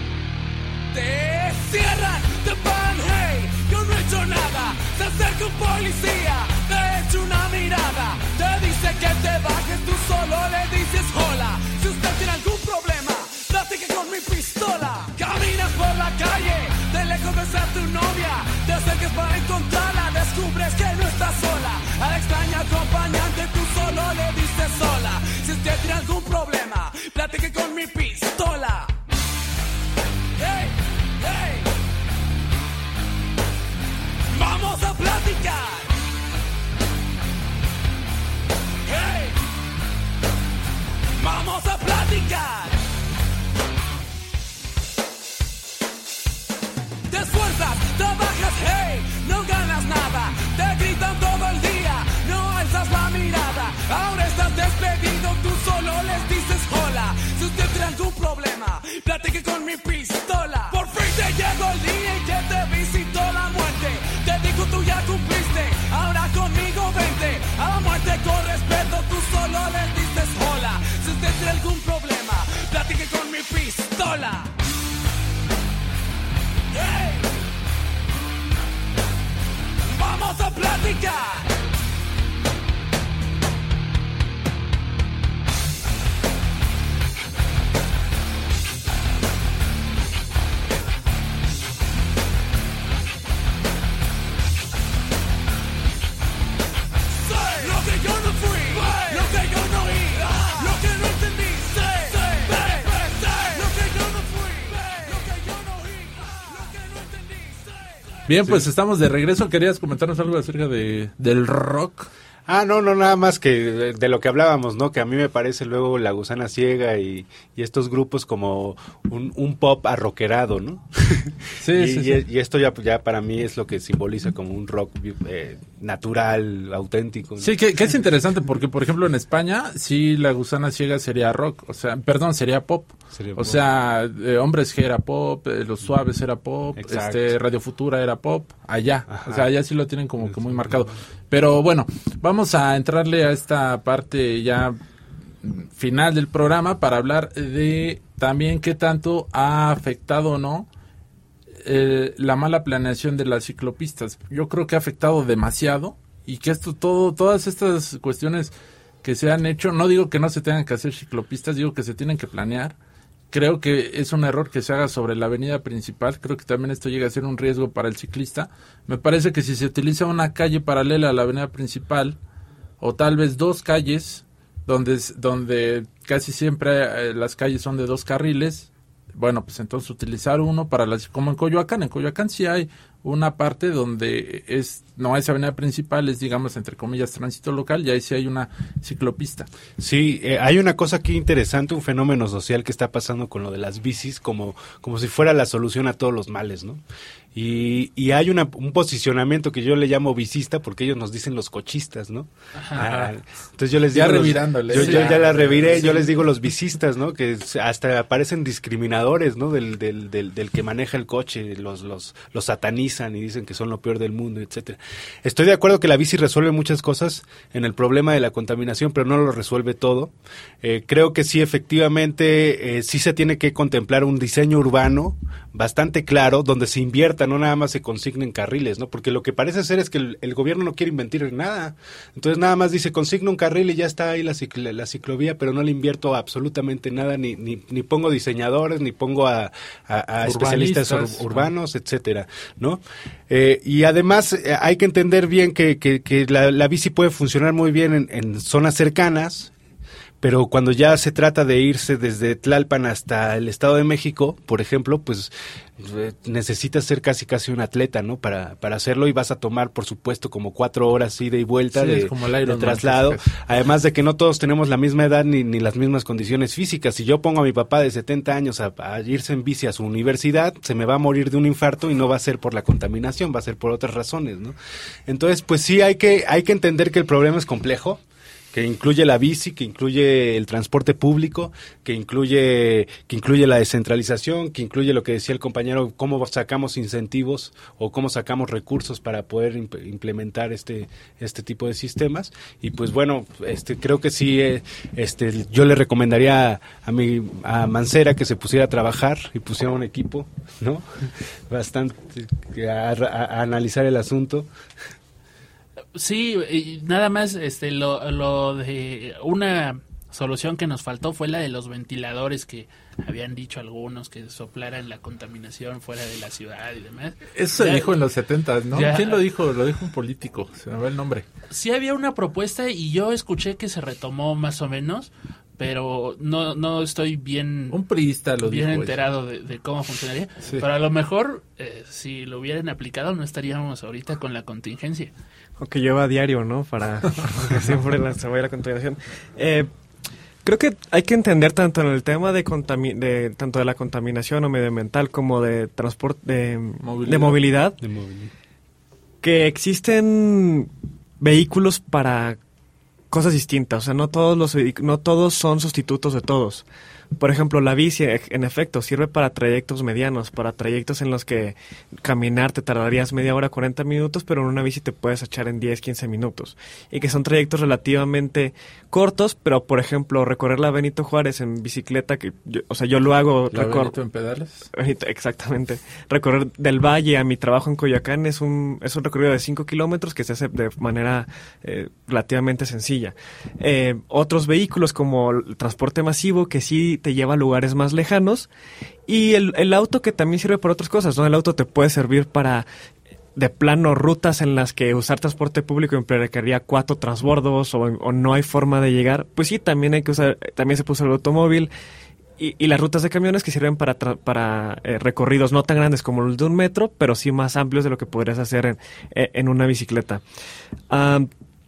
Te cierran, te van, hey, yo no he hecho nada. Se acerca un policía, te echa una mirada. Te dice que te bajes, tú solo le dices hola. Si usted tiene algún problema, platique con mi pistola. Caminas por la calle, de lejos ves a tu novia. Te acercas para encontrarla, descubres que no estás sola. A la extraña acompañante tú solo le dices hola. Si usted tiene algún problema, platique con mi pistola. Hey, hey. Vamos a platicar. Hey. Vamos a platicar. Te esfuerzas, trabajas, hey, no ganas nada. Te gritan todo el día, no alzas la mirada. Ahora estás despedido, tú solo les dices hola. Si usted tiene algún problema, platique con mi pistola. Por fin te llegó el día en que te visitó la muerte. Te dijo tú ya cumpliste, ahora conmigo vente. A la muerte con respeto, tú solo les dices hola. Si usted tiene algún problema, platique con mi pistola. Hey. Vamos a platicar. Sé lo que yo no fui, lo que yo no oí, lo que no entendí. Sé, sé, sé, lo que yo no fui, lo que yo no oí, lo que no entendí. Sé. Bien, pues estamos de regreso. ¿Querías comentarnos algo acerca de del rock? Ah, no, no, nada más que de, de lo que hablábamos, ¿no? Que a mí me parece luego La Gusana Ciega y, y estos grupos como un, un pop arroquerado, ¿no? Sí, y, sí, y, sí. y esto ya, ya para mí es lo que simboliza como un rock eh, natural, auténtico, ¿no? Sí, que, que es interesante porque, por ejemplo, en España, sí, La Gusana Ciega sería rock, o sea, perdón, sería pop. Sería o pop. sea, eh, Hombres G era pop, eh, Los Suaves era pop, Exacto. este Radio Futura era pop, allá. Ajá. O sea, allá sí lo tienen como que muy marcado. Pero bueno, vamos a entrarle a esta parte ya final del programa para hablar de también qué tanto ha afectado o no eh, la mala planeación de las ciclopistas. Yo creo que ha afectado demasiado y que esto todo, todas estas cuestiones que se han hecho, no digo que no se tengan que hacer ciclopistas, digo que se tienen que planear. Creo que es un error que se haga sobre la avenida principal. Creo que también esto llega a ser un riesgo para el ciclista. Me parece que si se utiliza una calle paralela a la avenida principal, o tal vez dos calles, donde, donde casi siempre eh, las calles son de dos carriles, bueno, pues entonces utilizar uno para las, como en Coyoacán. En Coyoacán sí hay una parte donde es no es avenida principal, es digamos entre comillas tránsito local, y ahí sí hay una ciclopista. Sí, eh, hay una cosa aquí interesante, un fenómeno social que está pasando con lo de las bicis, como, como si fuera la solución a todos los males, ¿no? Y, y hay una, un posicionamiento que yo le llamo bicista, porque ellos nos dicen los cochistas, ¿no? Ah, entonces yo les Ya digo... los- revirándole. Yo, Sí. yo ya la reviré, Sí. yo les digo los bicistas, ¿no? Que hasta parecen discriminadores, ¿no? Del, del, del, del que maneja el coche, los, los, los satanistas. satanizan y dicen que son lo peor del mundo, etcétera. Estoy de acuerdo que la bici resuelve muchas cosas en el problema de la contaminación, pero no lo resuelve todo. Eh, creo que sí, efectivamente, eh, sí se tiene que contemplar un diseño urbano bastante claro, donde se invierta, no nada más se consignen carriles, ¿no? Porque lo que parece ser es que el, el gobierno no quiere invertir nada. Entonces nada más dice, consigna un carril y ya está ahí la, cicl- la ciclovía, pero no le invierto absolutamente nada, ni, ni, ni pongo diseñadores, ni pongo a, a, a especialistas ur- urbanos, etcétera, ¿no? Eh, y además eh, hay que entender bien que, que, que la, la bici puede funcionar muy bien en, en zonas cercanas, pero cuando ya se trata de irse desde Tlalpan hasta el Estado de México, por ejemplo, pues eh, necesitas ser casi casi un atleta, ¿no? Para para hacerlo, y vas a tomar, por supuesto, como cuatro horas ida y vuelta Sí, de, es como el de Ironman, traslado. sí. Además de que no todos tenemos la misma edad ni, ni las mismas condiciones físicas. Si yo pongo a mi papá de setenta años a, a irse en bici a su universidad, se me va a morir de un infarto, y no va a ser por la contaminación, va a ser por otras razones, ¿no? Entonces, pues sí, hay que hay que entender que el problema es complejo, que incluye la bici, que incluye el transporte público, que incluye que incluye la descentralización, que incluye lo que decía el compañero, cómo sacamos incentivos o cómo sacamos recursos para poder imp- implementar este este tipo de sistemas. Y pues bueno, este creo que sí, eh, este yo le recomendaría a, a mi a Mancera que se pusiera a trabajar y pusiera un equipo, ¿no? Bastante a, a, a analizar el asunto. Sí, y nada más, este, lo, lo de una solución que nos faltó fue la de los ventiladores, que habían dicho algunos que soplaran la contaminación fuera de la ciudad y demás. Eso se Ya- dijo en los setentas, ¿no? ya- ¿Quién lo dijo? Lo dijo un político, se me va el nombre. Sí había una propuesta y yo escuché que se retomó más o menos, pero no no estoy bien Un priista lo bien dijo. enterado de, de cómo funcionaría. Sí. Pero a lo mejor, eh, si lo hubieran aplicado, no estaríamos ahorita con la contingencia. O que lleva a diario, ¿no? Para que siempre la, se vaya la contaminación. Eh, creo que hay que entender tanto en el tema de, contami- de tanto de la contaminación o medioambiental como de transporte de Movilidad. de movilidad, De movilidad. que existen vehículos para cosas distintas. O sea, no todos los vehic- no todos son sustitutos de todos. Por ejemplo, la bici, en efecto, sirve para trayectos medianos, para trayectos en los que caminar te tardarías media hora, cuarenta minutos, pero en una bici te puedes echar en diez, quince minutos. Y que son trayectos relativamente cortos, pero, por ejemplo, recorrer la Benito Juárez en bicicleta, que yo, o sea, yo lo hago... ¿La recor- Benito en pedales? Benito, exactamente. Recorrer del Valle a mi trabajo en Coyoacán es un, es un recorrido de cinco kilómetros que se hace de manera eh, relativamente sencilla. Eh, otros vehículos como el transporte masivo que sí te lleva a lugares más lejanos, y el, el auto que también sirve para otras cosas, ¿no? El auto te puede servir para de plano rutas en las que usar transporte público implicaría cuatro transbordos o, o no hay forma de llegar. Pues sí, también hay que usar, también se puede usar el automóvil. Y, y las rutas de camiones que sirven para, tra- para eh, recorridos no tan grandes como los de un metro, pero sí más amplios de lo que podrías hacer en, eh, en una bicicleta. Um,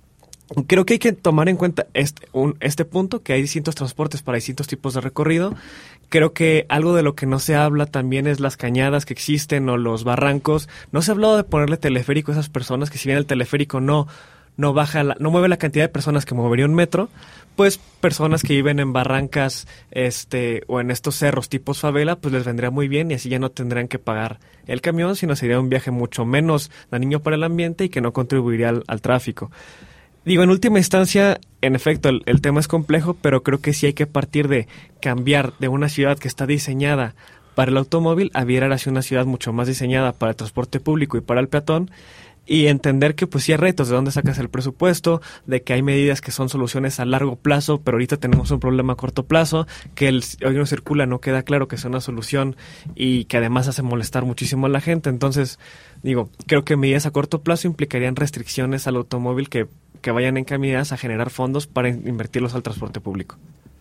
creo que hay que tomar en cuenta este, un, este punto, que hay distintos transportes para distintos tipos de recorrido. Creo que algo de lo que no se habla también es las cañadas que existen o los barrancos. No se ha hablado de ponerle teleférico a esas personas, que si bien el teleférico no... no baja la, no mueve la cantidad de personas que movería un metro, pues personas que viven en barrancas este o en estos cerros tipos favela, pues les vendría muy bien, y así ya no tendrían que pagar el camión, sino sería un viaje mucho menos dañino para el ambiente y que no contribuiría al, al tráfico. Digo, en última instancia, en efecto, el, el tema es complejo, pero creo que sí hay que partir de cambiar de una ciudad que está diseñada para el automóvil a virar hacia una ciudad mucho más diseñada para el transporte público y para el peatón, y entender que pues sí hay retos, de dónde sacas el presupuesto, de que hay medidas que son soluciones a largo plazo, pero ahorita tenemos un problema a corto plazo, que el hoy no circula, no queda claro que sea una solución y que además hace molestar muchísimo a la gente. Entonces, digo, creo que medidas a corto plazo implicarían restricciones al automóvil que, que vayan encaminadas a generar fondos para invertirlos al transporte público.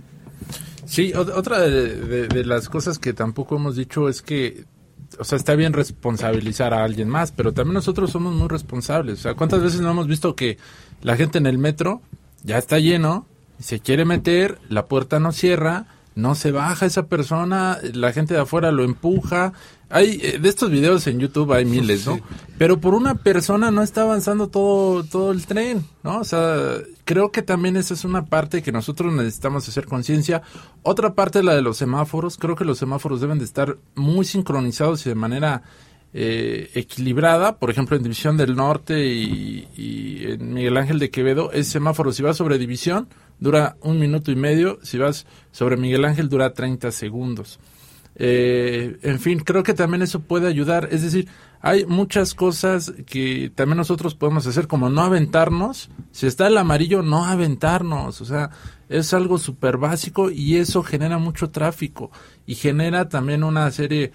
Sí, ot- otra de, de- de las cosas que tampoco hemos dicho es que, o sea, está bien responsabilizar a alguien más, pero también nosotros somos muy responsables. O sea, ¿cuántas veces no hemos visto que la gente en el metro ya está lleno, y se quiere meter, la puerta no cierra, no se baja esa persona, la gente de afuera lo empuja? Hay eh, de estos videos en YouTube hay miles, ¿no? Sí. Pero por una persona no está avanzando todo todo el tren, ¿no? O sea, creo que también esa es una parte que nosotros necesitamos hacer conciencia. Otra parte es la de los semáforos. Creo que los semáforos deben de estar muy sincronizados y de manera eh, equilibrada. Por ejemplo, en División del Norte y, y en Miguel Ángel de Quevedo, es semáforo. Si vas sobre División, dura un minuto y medio. Si vas sobre Miguel Ángel, dura treinta segundos. Eh, en fin, creo que también eso puede ayudar. Es decir, hay muchas cosas que también nosotros podemos hacer, como no aventarnos. Si está el amarillo, no aventarnos. O sea, es algo súper básico y eso genera mucho tráfico y genera también una serie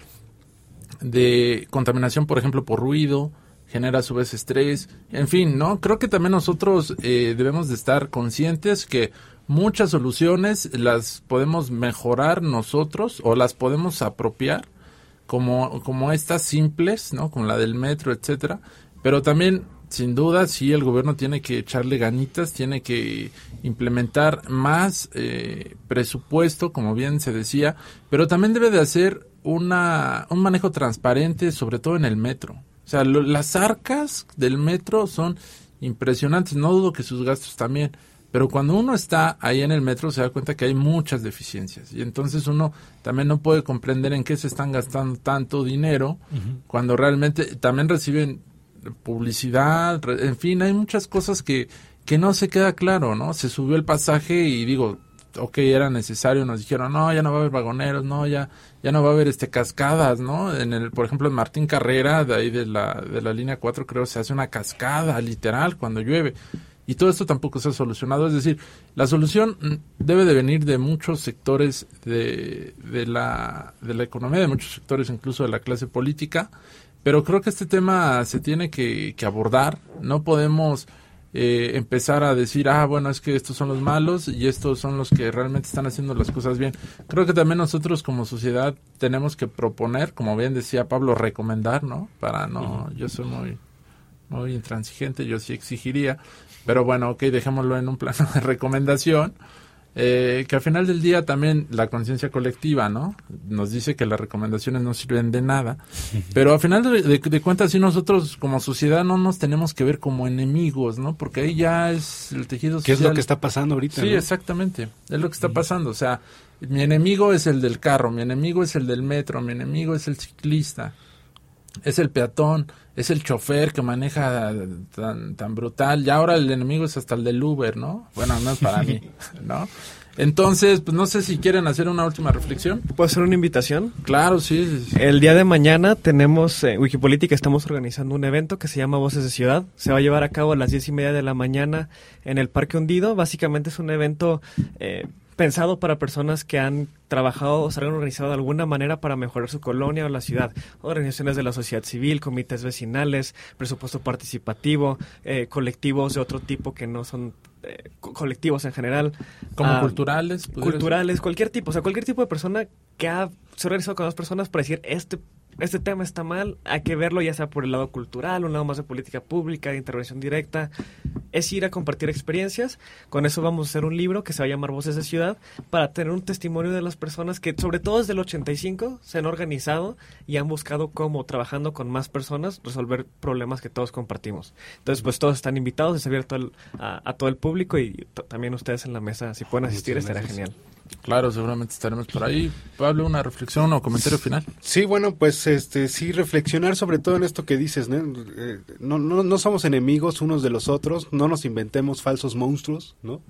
de contaminación, por ejemplo, por ruido, genera a su vez estrés. En fin, ¿no? Creo que también nosotros eh, debemos de estar conscientes que muchas soluciones las podemos mejorar nosotros o las podemos apropiar, como, como estas simples, ¿no? Como la del metro, etcétera. Pero también, sin duda, sí, el gobierno tiene que echarle ganitas, tiene que implementar más eh, presupuesto, como bien se decía, pero también debe de hacer una un manejo transparente, sobre todo en el metro. O sea, lo, las arcas del metro son impresionantes, no dudo que sus gastos también. Pero cuando uno está ahí en el metro se da cuenta que hay muchas deficiencias y entonces uno también no puede comprender en qué se están gastando tanto dinero uh-huh. cuando realmente también reciben publicidad, en fin, hay muchas cosas que, que no se queda claro, ¿no? Se subió el pasaje y digo, ok, era necesario, nos dijeron, no, ya no va a haber vagoneros, no, ya ya no va a haber este cascadas, ¿no? En el, por ejemplo, en Martín Carrera, de ahí de la, de la línea cuatro, creo, se hace una cascada, literal, cuando llueve. Y todo esto tampoco se ha solucionado. Es decir, la solución debe de venir de muchos sectores de, de, la, de la economía, de muchos sectores incluso de la clase política. Pero creo que este tema se tiene que, que abordar. No podemos eh, empezar a decir, ah, bueno, es que estos son los malos y estos son los que realmente están haciendo las cosas bien. Creo que también nosotros como sociedad tenemos que proponer, como bien decía Pablo, recomendar, ¿no? Para no, uh-huh. yo soy muy, muy intransigente, yo sí exigiría. Pero bueno, ok, dejémoslo en un plano de recomendación, eh, que al final del día también la conciencia colectiva, ¿no? Nos dice que las recomendaciones no sirven de nada, pero al final de, de, de cuentas sí nosotros como sociedad no nos tenemos que ver como enemigos, ¿no? Porque ahí ya es el tejido social. ¿Qué es lo que está pasando ahorita? Sí, ¿no? Exactamente, es lo que está pasando, o sea, mi enemigo es el del carro, mi enemigo es el del metro, mi enemigo es el ciclista, es el peatón, es el chofer que maneja tan tan brutal, y ahora el enemigo es hasta el del Uber, ¿no? Bueno, no es para mí, ¿no? Entonces, pues no sé si quieren hacer una última reflexión. ¿Puedo hacer una invitación? Claro, sí. sí, sí. El día de mañana tenemos, eh, Wikipolítica, estamos organizando un evento que se llama Voces de Ciudad. Se va a llevar a cabo a las diez y media de la mañana en el Parque Hundido. Básicamente es un evento eh, pensado para personas que han trabajado o se han organizado de alguna manera para mejorar su colonia o la ciudad. Organizaciones de la sociedad civil, comités vecinales, presupuesto participativo, eh, colectivos de otro tipo que no son eh, co- colectivos en general. Como Ah, culturales. Culturales, ser. cualquier tipo. O sea, cualquier tipo de persona que ha, se ha organizado con dos personas para decir, este este tema está mal, hay que verlo ya sea por el lado cultural, un lado más de política pública, de intervención directa. Es ir a compartir experiencias. Con eso vamos a hacer un libro que se va a llamar Voces de Ciudad, para tener un testimonio de las personas que, sobre todo desde el ochenta y cinco, se han organizado y han buscado cómo, trabajando con más personas, resolver problemas que todos compartimos. Entonces, pues todos están invitados, es abierto al, a, a todo el público y t- también ustedes en la mesa, si pueden asistir, Muchas estará gracias. genial. Claro, seguramente estaremos por ahí. Pablo, una reflexión o comentario final. Sí, bueno, pues este sí reflexionar sobre todo en esto que dices, ¿no? Eh, no, no, no somos enemigos unos de los otros, no nos inventemos falsos monstruos, ¿no?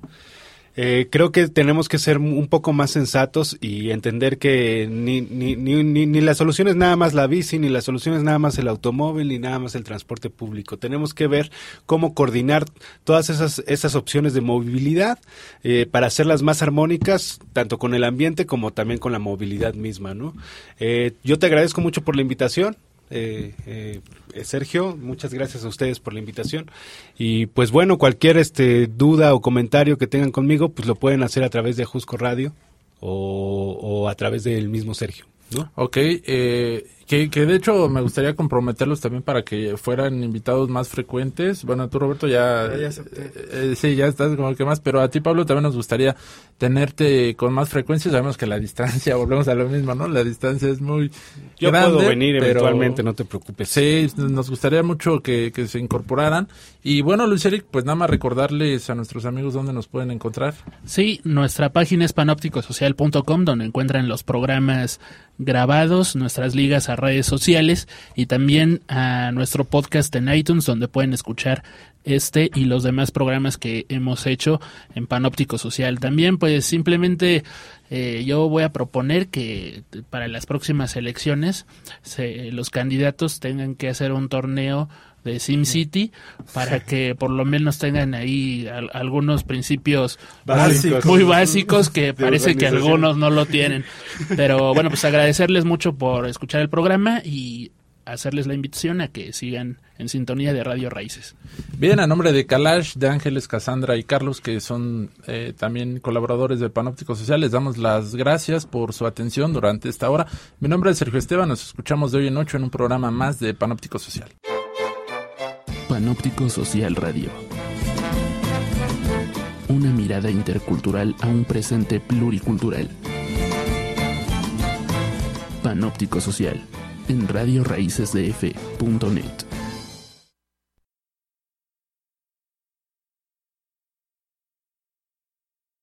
Eh, creo que tenemos que ser un poco más sensatos y entender que ni, ni, ni, ni, ni la solución es nada más la bici, ni la solución es nada más el automóvil, ni nada más el transporte público. Tenemos que ver cómo coordinar todas esas, esas opciones de movilidad eh, para hacerlas más armónicas, tanto con el ambiente como también con la movilidad misma, ¿no? Eh, yo te agradezco mucho por la invitación. Eh, eh, Sergio, muchas gracias a ustedes por la invitación y pues bueno, cualquier este duda o comentario que tengan conmigo pues lo pueden hacer a través de Jusco Radio o, o a través del mismo Sergio, ¿no? Ok, eh, que, que de hecho me gustaría comprometerlos también para que fueran invitados más frecuentes. Bueno, tú, Roberto, ya... Ya, ya acepté. eh, eh, sí, ya estás como que más, pero a ti, Pablo, también nos gustaría tenerte con más frecuencia. Sabemos que la distancia, volvemos a lo mismo, ¿no? La distancia es muy Yo grande, puedo venir pero- eventualmente, no te preocupes. Sí, nos gustaría mucho que, que se incorporaran. Y bueno, Luis Eric, pues nada más recordarles a nuestros amigos dónde nos pueden encontrar. Sí, nuestra página es panóptico social punto com, donde encuentran los programas grabados, nuestras ligas a nuestras redes sociales y también a nuestro podcast en iTunes, donde pueden escuchar este y los demás programas que hemos hecho en Panóptico Social. También, pues, simplemente eh, yo voy a proponer que para las próximas elecciones se, los candidatos tengan que hacer un torneo de SimCity para que por lo menos tengan ahí al, algunos principios Básicos. muy básicos que De parece que organización. algunos no lo tienen. Pero bueno, pues agradecerles mucho por escuchar el programa y hacerles la invitación a que sigan en sintonía de Radio Raíces. Bien, a nombre de Kalash, de Ángeles, Cassandra y Carlos, que son eh, también colaboradores de Panóptico Social, les damos las gracias por su atención durante esta hora. Mi nombre es Sergio Esteban, nos escuchamos de hoy en ocho en un programa más de Panóptico Social. Panóptico Social Radio. Una mirada intercultural a un presente pluricultural. Panóptico Social en radio raíces d f punto net.